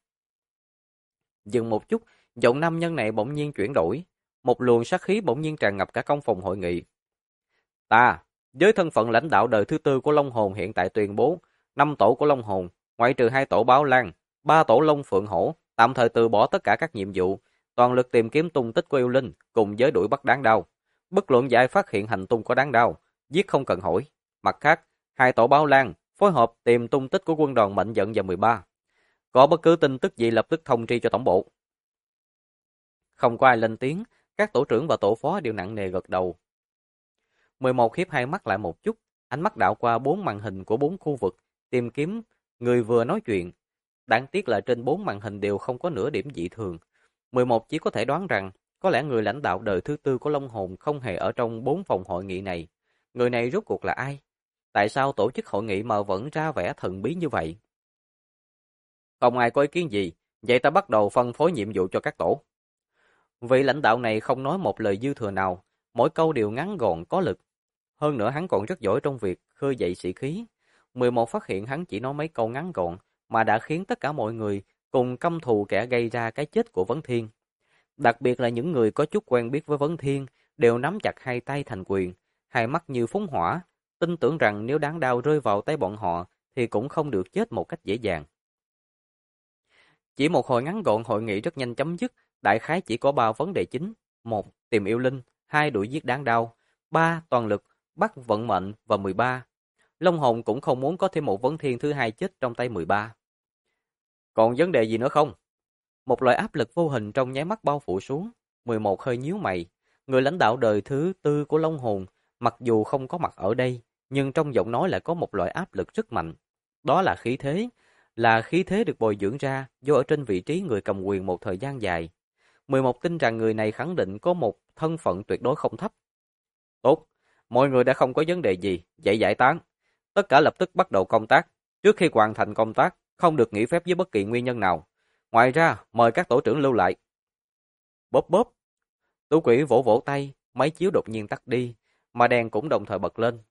Dừng một chút, giọng nam nhân này bỗng nhiên chuyển đổi, một luồng sát khí bỗng nhiên tràn ngập cả căn phòng hội nghị. Ta, với thân phận lãnh đạo đời thứ tư của Long Hồn hiện tại tuyên bố, 5 tổ của Long Hồn, ngoại trừ 2 tổ Báo Lan, 3 tổ Long Phượng Hổ, tạm thời từ bỏ tất cả các nhiệm vụ, toàn lực tìm kiếm tung tích của yêu linh cùng với đuổi bắt Đáng Đao. Bất luận ai phát hiện hành tung của Đáng Đao, giết không cần hỏi. Mặt khác, 2 tổ Báo Lan phối hợp tìm tung tích của quân đoàn Mệnh Vận và 13. Có bất cứ tin tức gì lập tức thông tri cho tổng bộ. Không có ai lên tiếng, các tổ trưởng và tổ phó đều nặng nề gật đầu. 11 hiếp hai mắt lại một chút, ánh mắt đảo qua 4 màn hình của 4 khu vực, tìm kiếm người vừa nói chuyện. Đáng tiếc là trên 4 màn hình đều không có nửa điểm dị thường. 11 chỉ có thể đoán rằng có lẽ người lãnh đạo đời thứ tư của Long Hồn không hề ở trong 4 phòng hội nghị này. Người này rốt cuộc là ai? Tại sao tổ chức hội nghị mà vẫn ra vẻ thần bí như vậy? Không ai có ý kiến gì, vậy ta bắt đầu phân phối nhiệm vụ cho các tổ. Vị lãnh đạo này không nói một lời dư thừa nào, mỗi câu đều ngắn gọn có lực. Hơn nữa hắn còn rất giỏi trong việc khơi dậy sĩ khí. 11 phát hiện hắn chỉ nói mấy câu ngắn gọn mà đã khiến tất cả mọi người cùng căm thù kẻ gây ra cái chết của Vấn Thiên. Đặc biệt là những người có chút quen biết với Vấn Thiên đều nắm chặt hai tay thành quyền, hai mắt như phóng hỏa, tin tưởng rằng nếu Đáng Đao rơi vào tay bọn họ thì cũng không được chết một cách dễ dàng. Chỉ một hồi ngắn gọn hội nghị rất nhanh chấm dứt, đại khái chỉ có 3 vấn đề chính. 1. Tìm yêu linh. 2. Đuổi giết Đáng Đao. 3. Toàn lực, bắt vận mệnh. Và 13. Long Hồn cũng không muốn có thêm một Vấn Thiên thứ hai chết trong tay 13. Còn vấn đề gì nữa không? Một loại áp lực vô hình trong nháy mắt bao phủ xuống. 11 hơi nhíu mày. Người lãnh đạo đời thứ tư của Long Hồn, mặc dù không có mặt ở đây, nhưng trong giọng nói lại có một loại áp lực rất mạnh. Đó là khí thế được bồi dưỡng ra do ở trên vị trí người cầm quyền một thời gian dài. 11 tin rằng người này khẳng định có một thân phận tuyệt đối không thấp. Tốt, mọi người đã không có vấn đề gì, vậy giải tán. Tất cả lập tức bắt đầu công tác. Trước khi hoàn thành công tác, không được nghỉ phép với bất kỳ nguyên nhân nào. Ngoài ra, mời các tổ trưởng lưu lại. Bóp bóp. Tú Quỷ vỗ vỗ tay, máy chiếu đột nhiên tắt đi, mà đèn cũng đồng thời bật lên.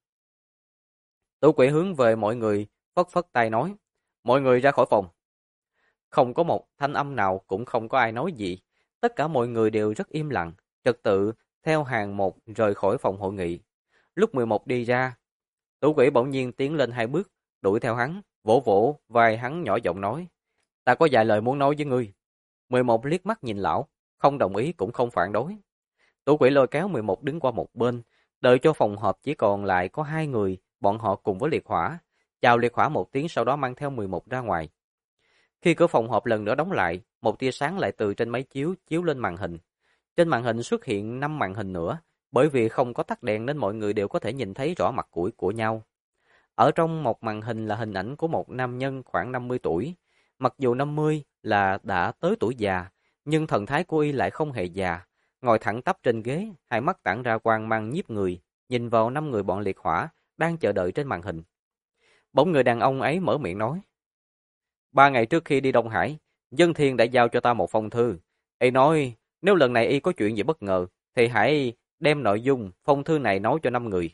Tú Quỷ hướng về mọi người, phất phất tay nói, mọi người ra khỏi phòng. Không có một thanh âm nào, cũng không có ai nói gì. Tất cả mọi người đều rất im lặng, trật tự, theo hàng một rời khỏi phòng hội nghị. Lúc 11 đi ra, Tú Quỷ bỗng nhiên tiến lên 2 bước, đuổi theo hắn, vỗ vỗ vai hắn nhỏ giọng nói, ta có vài lời muốn nói với ngươi. 11 liếc mắt nhìn lão, không đồng ý cũng không phản đối. Tú Quỷ lôi kéo 11 đứng qua một bên, đợi cho phòng họp chỉ còn lại có 2 người, bọn họ cùng với Liệt Hỏa. Chào Liệt Hỏa một tiếng, sau đó mang theo 11 ra ngoài. Khi cửa phòng họp lần nữa đóng lại, một tia sáng lại từ trên máy chiếu chiếu lên màn hình. Trên màn hình xuất hiện 5 màn hình nữa, bởi vì không có tắt đèn nên mọi người đều có thể nhìn thấy rõ mặt mũi của nhau. Ở trong một màn hình là hình ảnh của một nam nhân khoảng 50 tuổi. Mặc dù 50 là đã tới tuổi già, nhưng thần thái của y lại không hề già. Ngồi thẳng tắp trên ghế, hai mắt tản ra quang mang nhiếp người, nhìn vào 5 người bọn Liệt Hỏa đang chờ đợi trên màn hình. Bỗng người đàn ông ấy mở miệng nói, 3 ngày trước khi đi Đông Hải, Dân Thiên đã giao cho ta một phong thư. Y nói, nếu lần này y có chuyện gì bất ngờ, thì hãy đem nội dung phong thư này nói cho 5 người.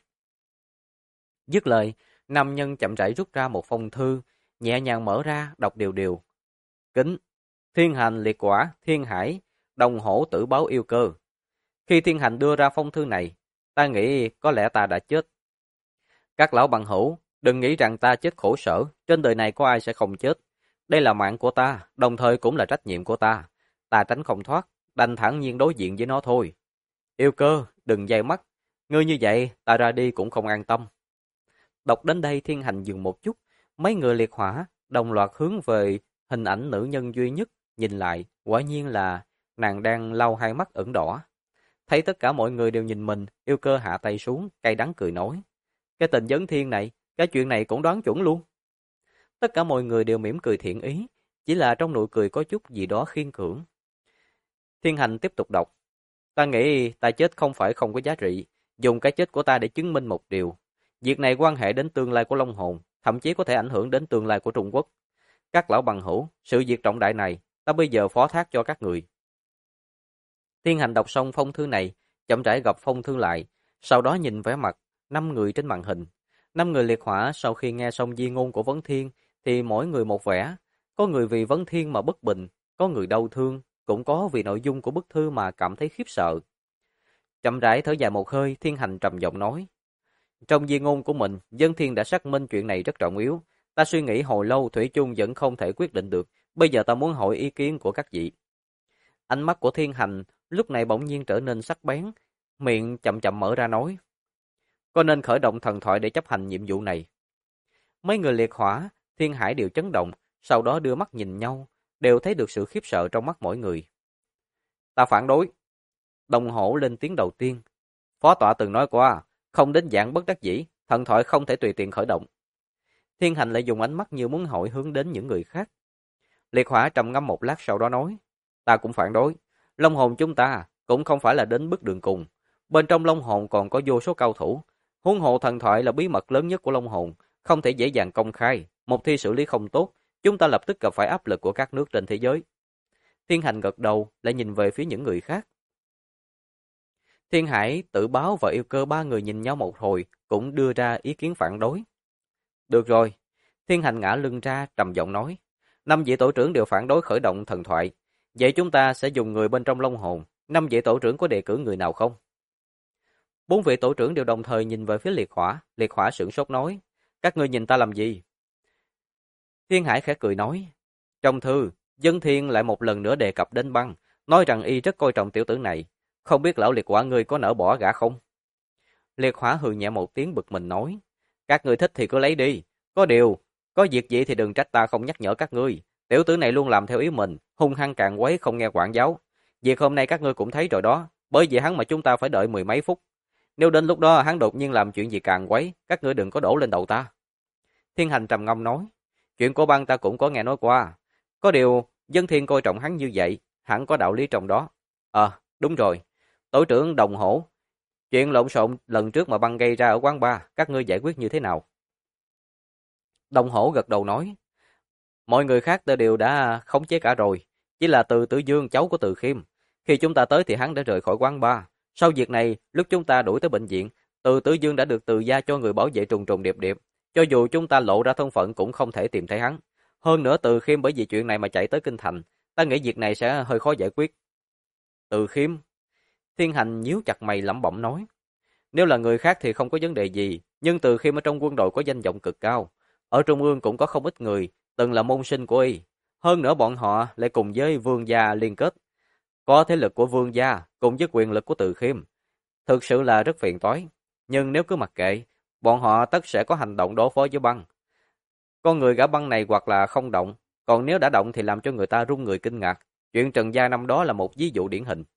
Dứt lời, nam nhân chậm rãi rút ra một phong thư, nhẹ nhàng mở ra, đọc đều đều. Kính, Thiên Hành Liệt Quả, Thiên Hải, Đồng Hổ Tử Báo yêu cơ. Khi Thiên Hành đưa ra phong thư này, ta nghĩ có lẽ ta đã chết. Các lão bằng hữu, đừng nghĩ rằng ta chết khổ sở, trên đời này có ai sẽ không chết. Đây là mạng của ta, đồng thời cũng là trách nhiệm của ta. Ta tránh không thoát, đành thản nhiên đối diện với nó thôi. Yêu Cơ, đừng dây mắt. Ngươi như vậy, ta ra đi cũng không an tâm. Đọc đến đây Thiên Hành dừng một chút, mấy người liệt hỏa đồng loạt hướng về hình ảnh nữ nhân duy nhất, nhìn lại, quả nhiên là nàng đang lau hai mắt ửng đỏ. Thấy tất cả mọi người đều nhìn mình, Yêu Cơ hạ tay xuống, cay đắng cười nói. Cái tình Vấn Thiên này, cái chuyện này cũng đoán chuẩn luôn. Tất cả mọi người đều mỉm cười thiện ý, chỉ là trong nụ cười có chút gì đó khiên cưỡng. Thiên Hành tiếp tục đọc. Ta nghĩ ta chết không phải không có giá trị, dùng cái chết của ta để chứng minh một điều. Việc này quan hệ đến tương lai của Long Hồn, thậm chí có thể ảnh hưởng đến tương lai của Trung Quốc. Các lão bằng hữu, sự việc trọng đại này, ta bây giờ phó thác cho các người. Thiên Hành đọc xong phong thư này, chậm rãi gập phong thư lại, sau đó nhìn vẻ mặt 5 người trên màn hình. 5 người liệt hỏa sau khi nghe xong di ngôn của Vấn Thiên thì mỗi người một vẻ, có người vì Vấn Thiên mà bất bình, có người đau thương, cũng có vì nội dung của bức thư mà cảm thấy khiếp sợ. Chậm rãi thở dài một hơi, Thiên Hành trầm giọng nói: "Trong di ngôn của mình, Vấn Thiên đã xác minh chuyện này rất trọng yếu, ta suy nghĩ hồi lâu thủy chung vẫn không thể quyết định được, bây giờ ta muốn hỏi ý kiến của các vị." Ánh mắt của Thiên Hành lúc này bỗng nhiên trở nên sắc bén, miệng chậm chậm mở ra nói: "Có nên khởi động thần thoại để chấp hành nhiệm vụ này?" Mấy người liệt hỏa, Thiên Hải đều chấn động, sau đó đưa mắt nhìn nhau, đều thấy được sự khiếp sợ trong mắt mỗi người. "Ta phản đối." Đồng Hổ lên tiếng đầu tiên. "Phó tọa từng nói qua, không đến dạng bất đắc dĩ, thần thoại không thể tùy tiện khởi động." Thiên Hành lại dùng ánh mắt như muốn hỏi hướng đến những người khác. Liệt hỏa trầm ngâm một lát sau đó nói: "Ta cũng phản đối. Long hồn chúng ta cũng không phải là đến bước đường cùng. Bên trong Long hồn còn có vô số cao thủ. Huống hồ thần thoại là bí mật lớn nhất của Long hồn, không thể dễ dàng công khai. Một khi xử lý không tốt, chúng ta lập tức gặp phải áp lực của các nước trên thế giới." Thiên Hành gật đầu, lại nhìn về phía những người khác. Thiên Hải, Tử Báo và Yêu Cơ ba người nhìn nhau một hồi, cũng đưa ra ý kiến phản đối. "Được rồi." Thiên Hành ngã lưng ra, trầm giọng nói: "5 vị tổ trưởng đều phản đối khởi động thần thoại. Vậy chúng ta sẽ dùng người bên trong Long hồn. 5 vị tổ trưởng có đề cử người nào không?" 4 vị tổ trưởng đều đồng thời nhìn về phía Liệt hỏa sửng sốt nói: "Các ngươi nhìn ta làm gì?" Thiên Hải khẽ cười nói: "Trong thư, Dân Thiên lại một lần nữa đề cập đến băng, nói rằng y rất coi trọng tiểu tử này. Không biết lão liệt hỏa ngươi có nỡ bỏ gã không?" Liệt hỏa hừ nhẹ một tiếng bực mình nói: "Các ngươi thích thì cứ lấy đi. Có điều, có việc gì thì đừng trách ta không nhắc nhở các ngươi. Tiểu tử này luôn làm theo ý mình, hung hăng càn quấy không nghe quản giáo. Việc hôm nay các ngươi cũng thấy rồi đó, bởi vì hắn mà chúng ta phải đợi mười mấy phút. Nếu đến lúc đó hắn đột nhiên làm chuyện gì càn quấy, các ngươi đừng có đổ lên đầu ta." Thiên Hành trầm ngâm nói: "Chuyện của băng ta cũng có nghe nói qua. Có điều, Dân Thiên coi trọng hắn như vậy, hẳn có đạo lý trong đó. Đúng rồi. Tổ trưởng Đồng Hổ, chuyện lộn xộn lần trước mà băng gây ra ở quán bar, các ngươi giải quyết như thế nào?" Đồng Hổ gật đầu nói: "Mọi người khác ta đều đã khống chế cả rồi, chỉ là Từ Tử Dương cháu của Từ Khiêm. Khi chúng ta tới thì hắn đã rời khỏi quán bar. Sau việc này, lúc chúng ta đuổi tới bệnh viện, Từ Tử Dương đã được Từ gia cho người bảo vệ trùng trùng điệp điệp. Cho dù chúng ta lộ ra thân phận cũng không thể tìm thấy hắn. Hơn nữa Từ Khiêm bởi vì chuyện này mà chạy tới Kinh Thành, ta nghĩ việc này sẽ hơi khó giải quyết." "Từ Khiêm?" Thiên Hành nhíu chặt mày lẩm bẩm nói: "Nếu là người khác thì không có vấn đề gì, nhưng Từ Khiêm ở trong quân đội có danh vọng cực cao. Ở Trung ương cũng có không ít người từng là môn sinh của y. Hơn nữa bọn họ lại cùng với Vương gia liên kết. Có thế lực của Vương gia cùng với quyền lực của Từ Khiêm. Thực sự là rất phiền toái. Nhưng nếu cứ mặc kệ, bọn họ tất sẽ có hành động đối phó với băng. Con người gã băng này hoặc là không động, còn nếu đã động thì làm cho người ta run người kinh ngạc. Chuyện Trần Gia năm đó là một ví dụ điển hình."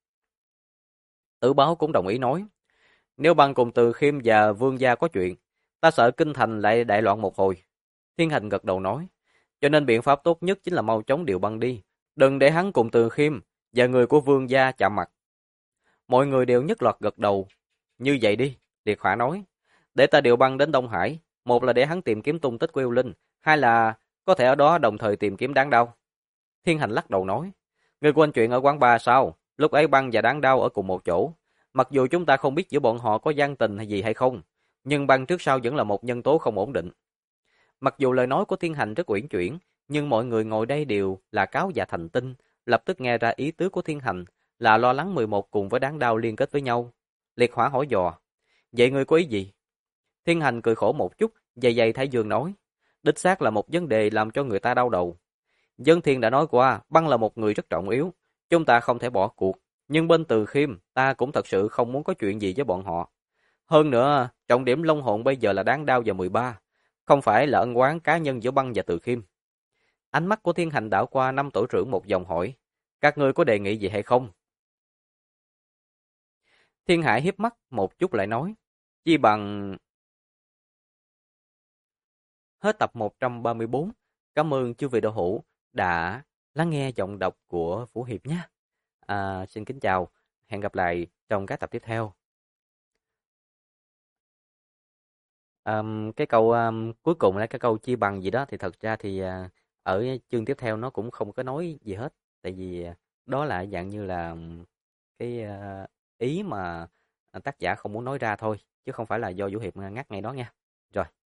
Tử Báo cũng đồng ý nói: "Nếu băng cùng Từ Khiêm và Vương gia có chuyện, ta sợ kinh thành lại đại loạn một hồi." Thiên Hành gật đầu nói: "Cho nên biện pháp tốt nhất chính là mau chóng điều băng đi, đừng để hắn cùng Từ Khiêm và người của Vương gia chạm mặt." Mọi người đều nhất loạt gật đầu. "Như vậy đi." Liệt hỏa nói: "Để ta điều băng đến Đông Hải, một là để hắn tìm kiếm tung tích của yêu linh, hai là có thể ở đó đồng thời tìm kiếm Đáng Đao." Thiên Hành lắc đầu nói: "Ngươi quên chuyện ở quán bar sao? Lúc ấy băng và Đáng Đao ở cùng một chỗ. Mặc dù chúng ta không biết giữa bọn họ có gian tình hay gì hay không, nhưng băng trước sau vẫn là một nhân tố không ổn định." Mặc dù lời nói của Thiên Hành rất uyển chuyển, nhưng mọi người ngồi đây đều là cáo già thành tinh, lập tức nghe ra ý tứ của Thiên Hành là lo lắng 11 cùng với Đáng Đao liên kết với nhau. Liệt hỏa hỏi dò: Vậy ngươi có ý gì? Thiên Hành cười khổ một chút, dày dày Thái Dương nói. Đích xác là một vấn đề làm cho người ta đau đầu. Dân Thiên đã nói qua, Băng là một người rất trọng yếu. Chúng ta không thể bỏ cuộc. Nhưng bên Từ Khiêm, ta cũng thật sự không muốn có chuyện gì với bọn họ. Hơn nữa, trọng điểm Long Hồn bây giờ là đáng đau vào 13. Không phải là ân oán cá nhân giữa Băng và Từ Khiêm. Ánh mắt của Thiên Hành đảo qua 5 tổ trưởng một dòng hỏi. Các ngươi có đề nghị gì hay không? Thiên Hải hiếp mắt một chút lại nói. Chi bằng... Hết tập 134. Cảm ơn chư vị đạo hữu đã lắng nghe giọng đọc của Vũ Hiệp nhé. Xin kính chào, hẹn gặp lại trong các tập tiếp theo. Cái câu cuối cùng là cái câu chia bằng gì đó thì thật ra thì ở chương tiếp theo nó cũng không có nói gì hết. Tại vì đó là dạng như là cái ý mà tác giả không muốn nói ra thôi, chứ không phải là do Vũ Hiệp ngắt ngay đó nha. Rồi.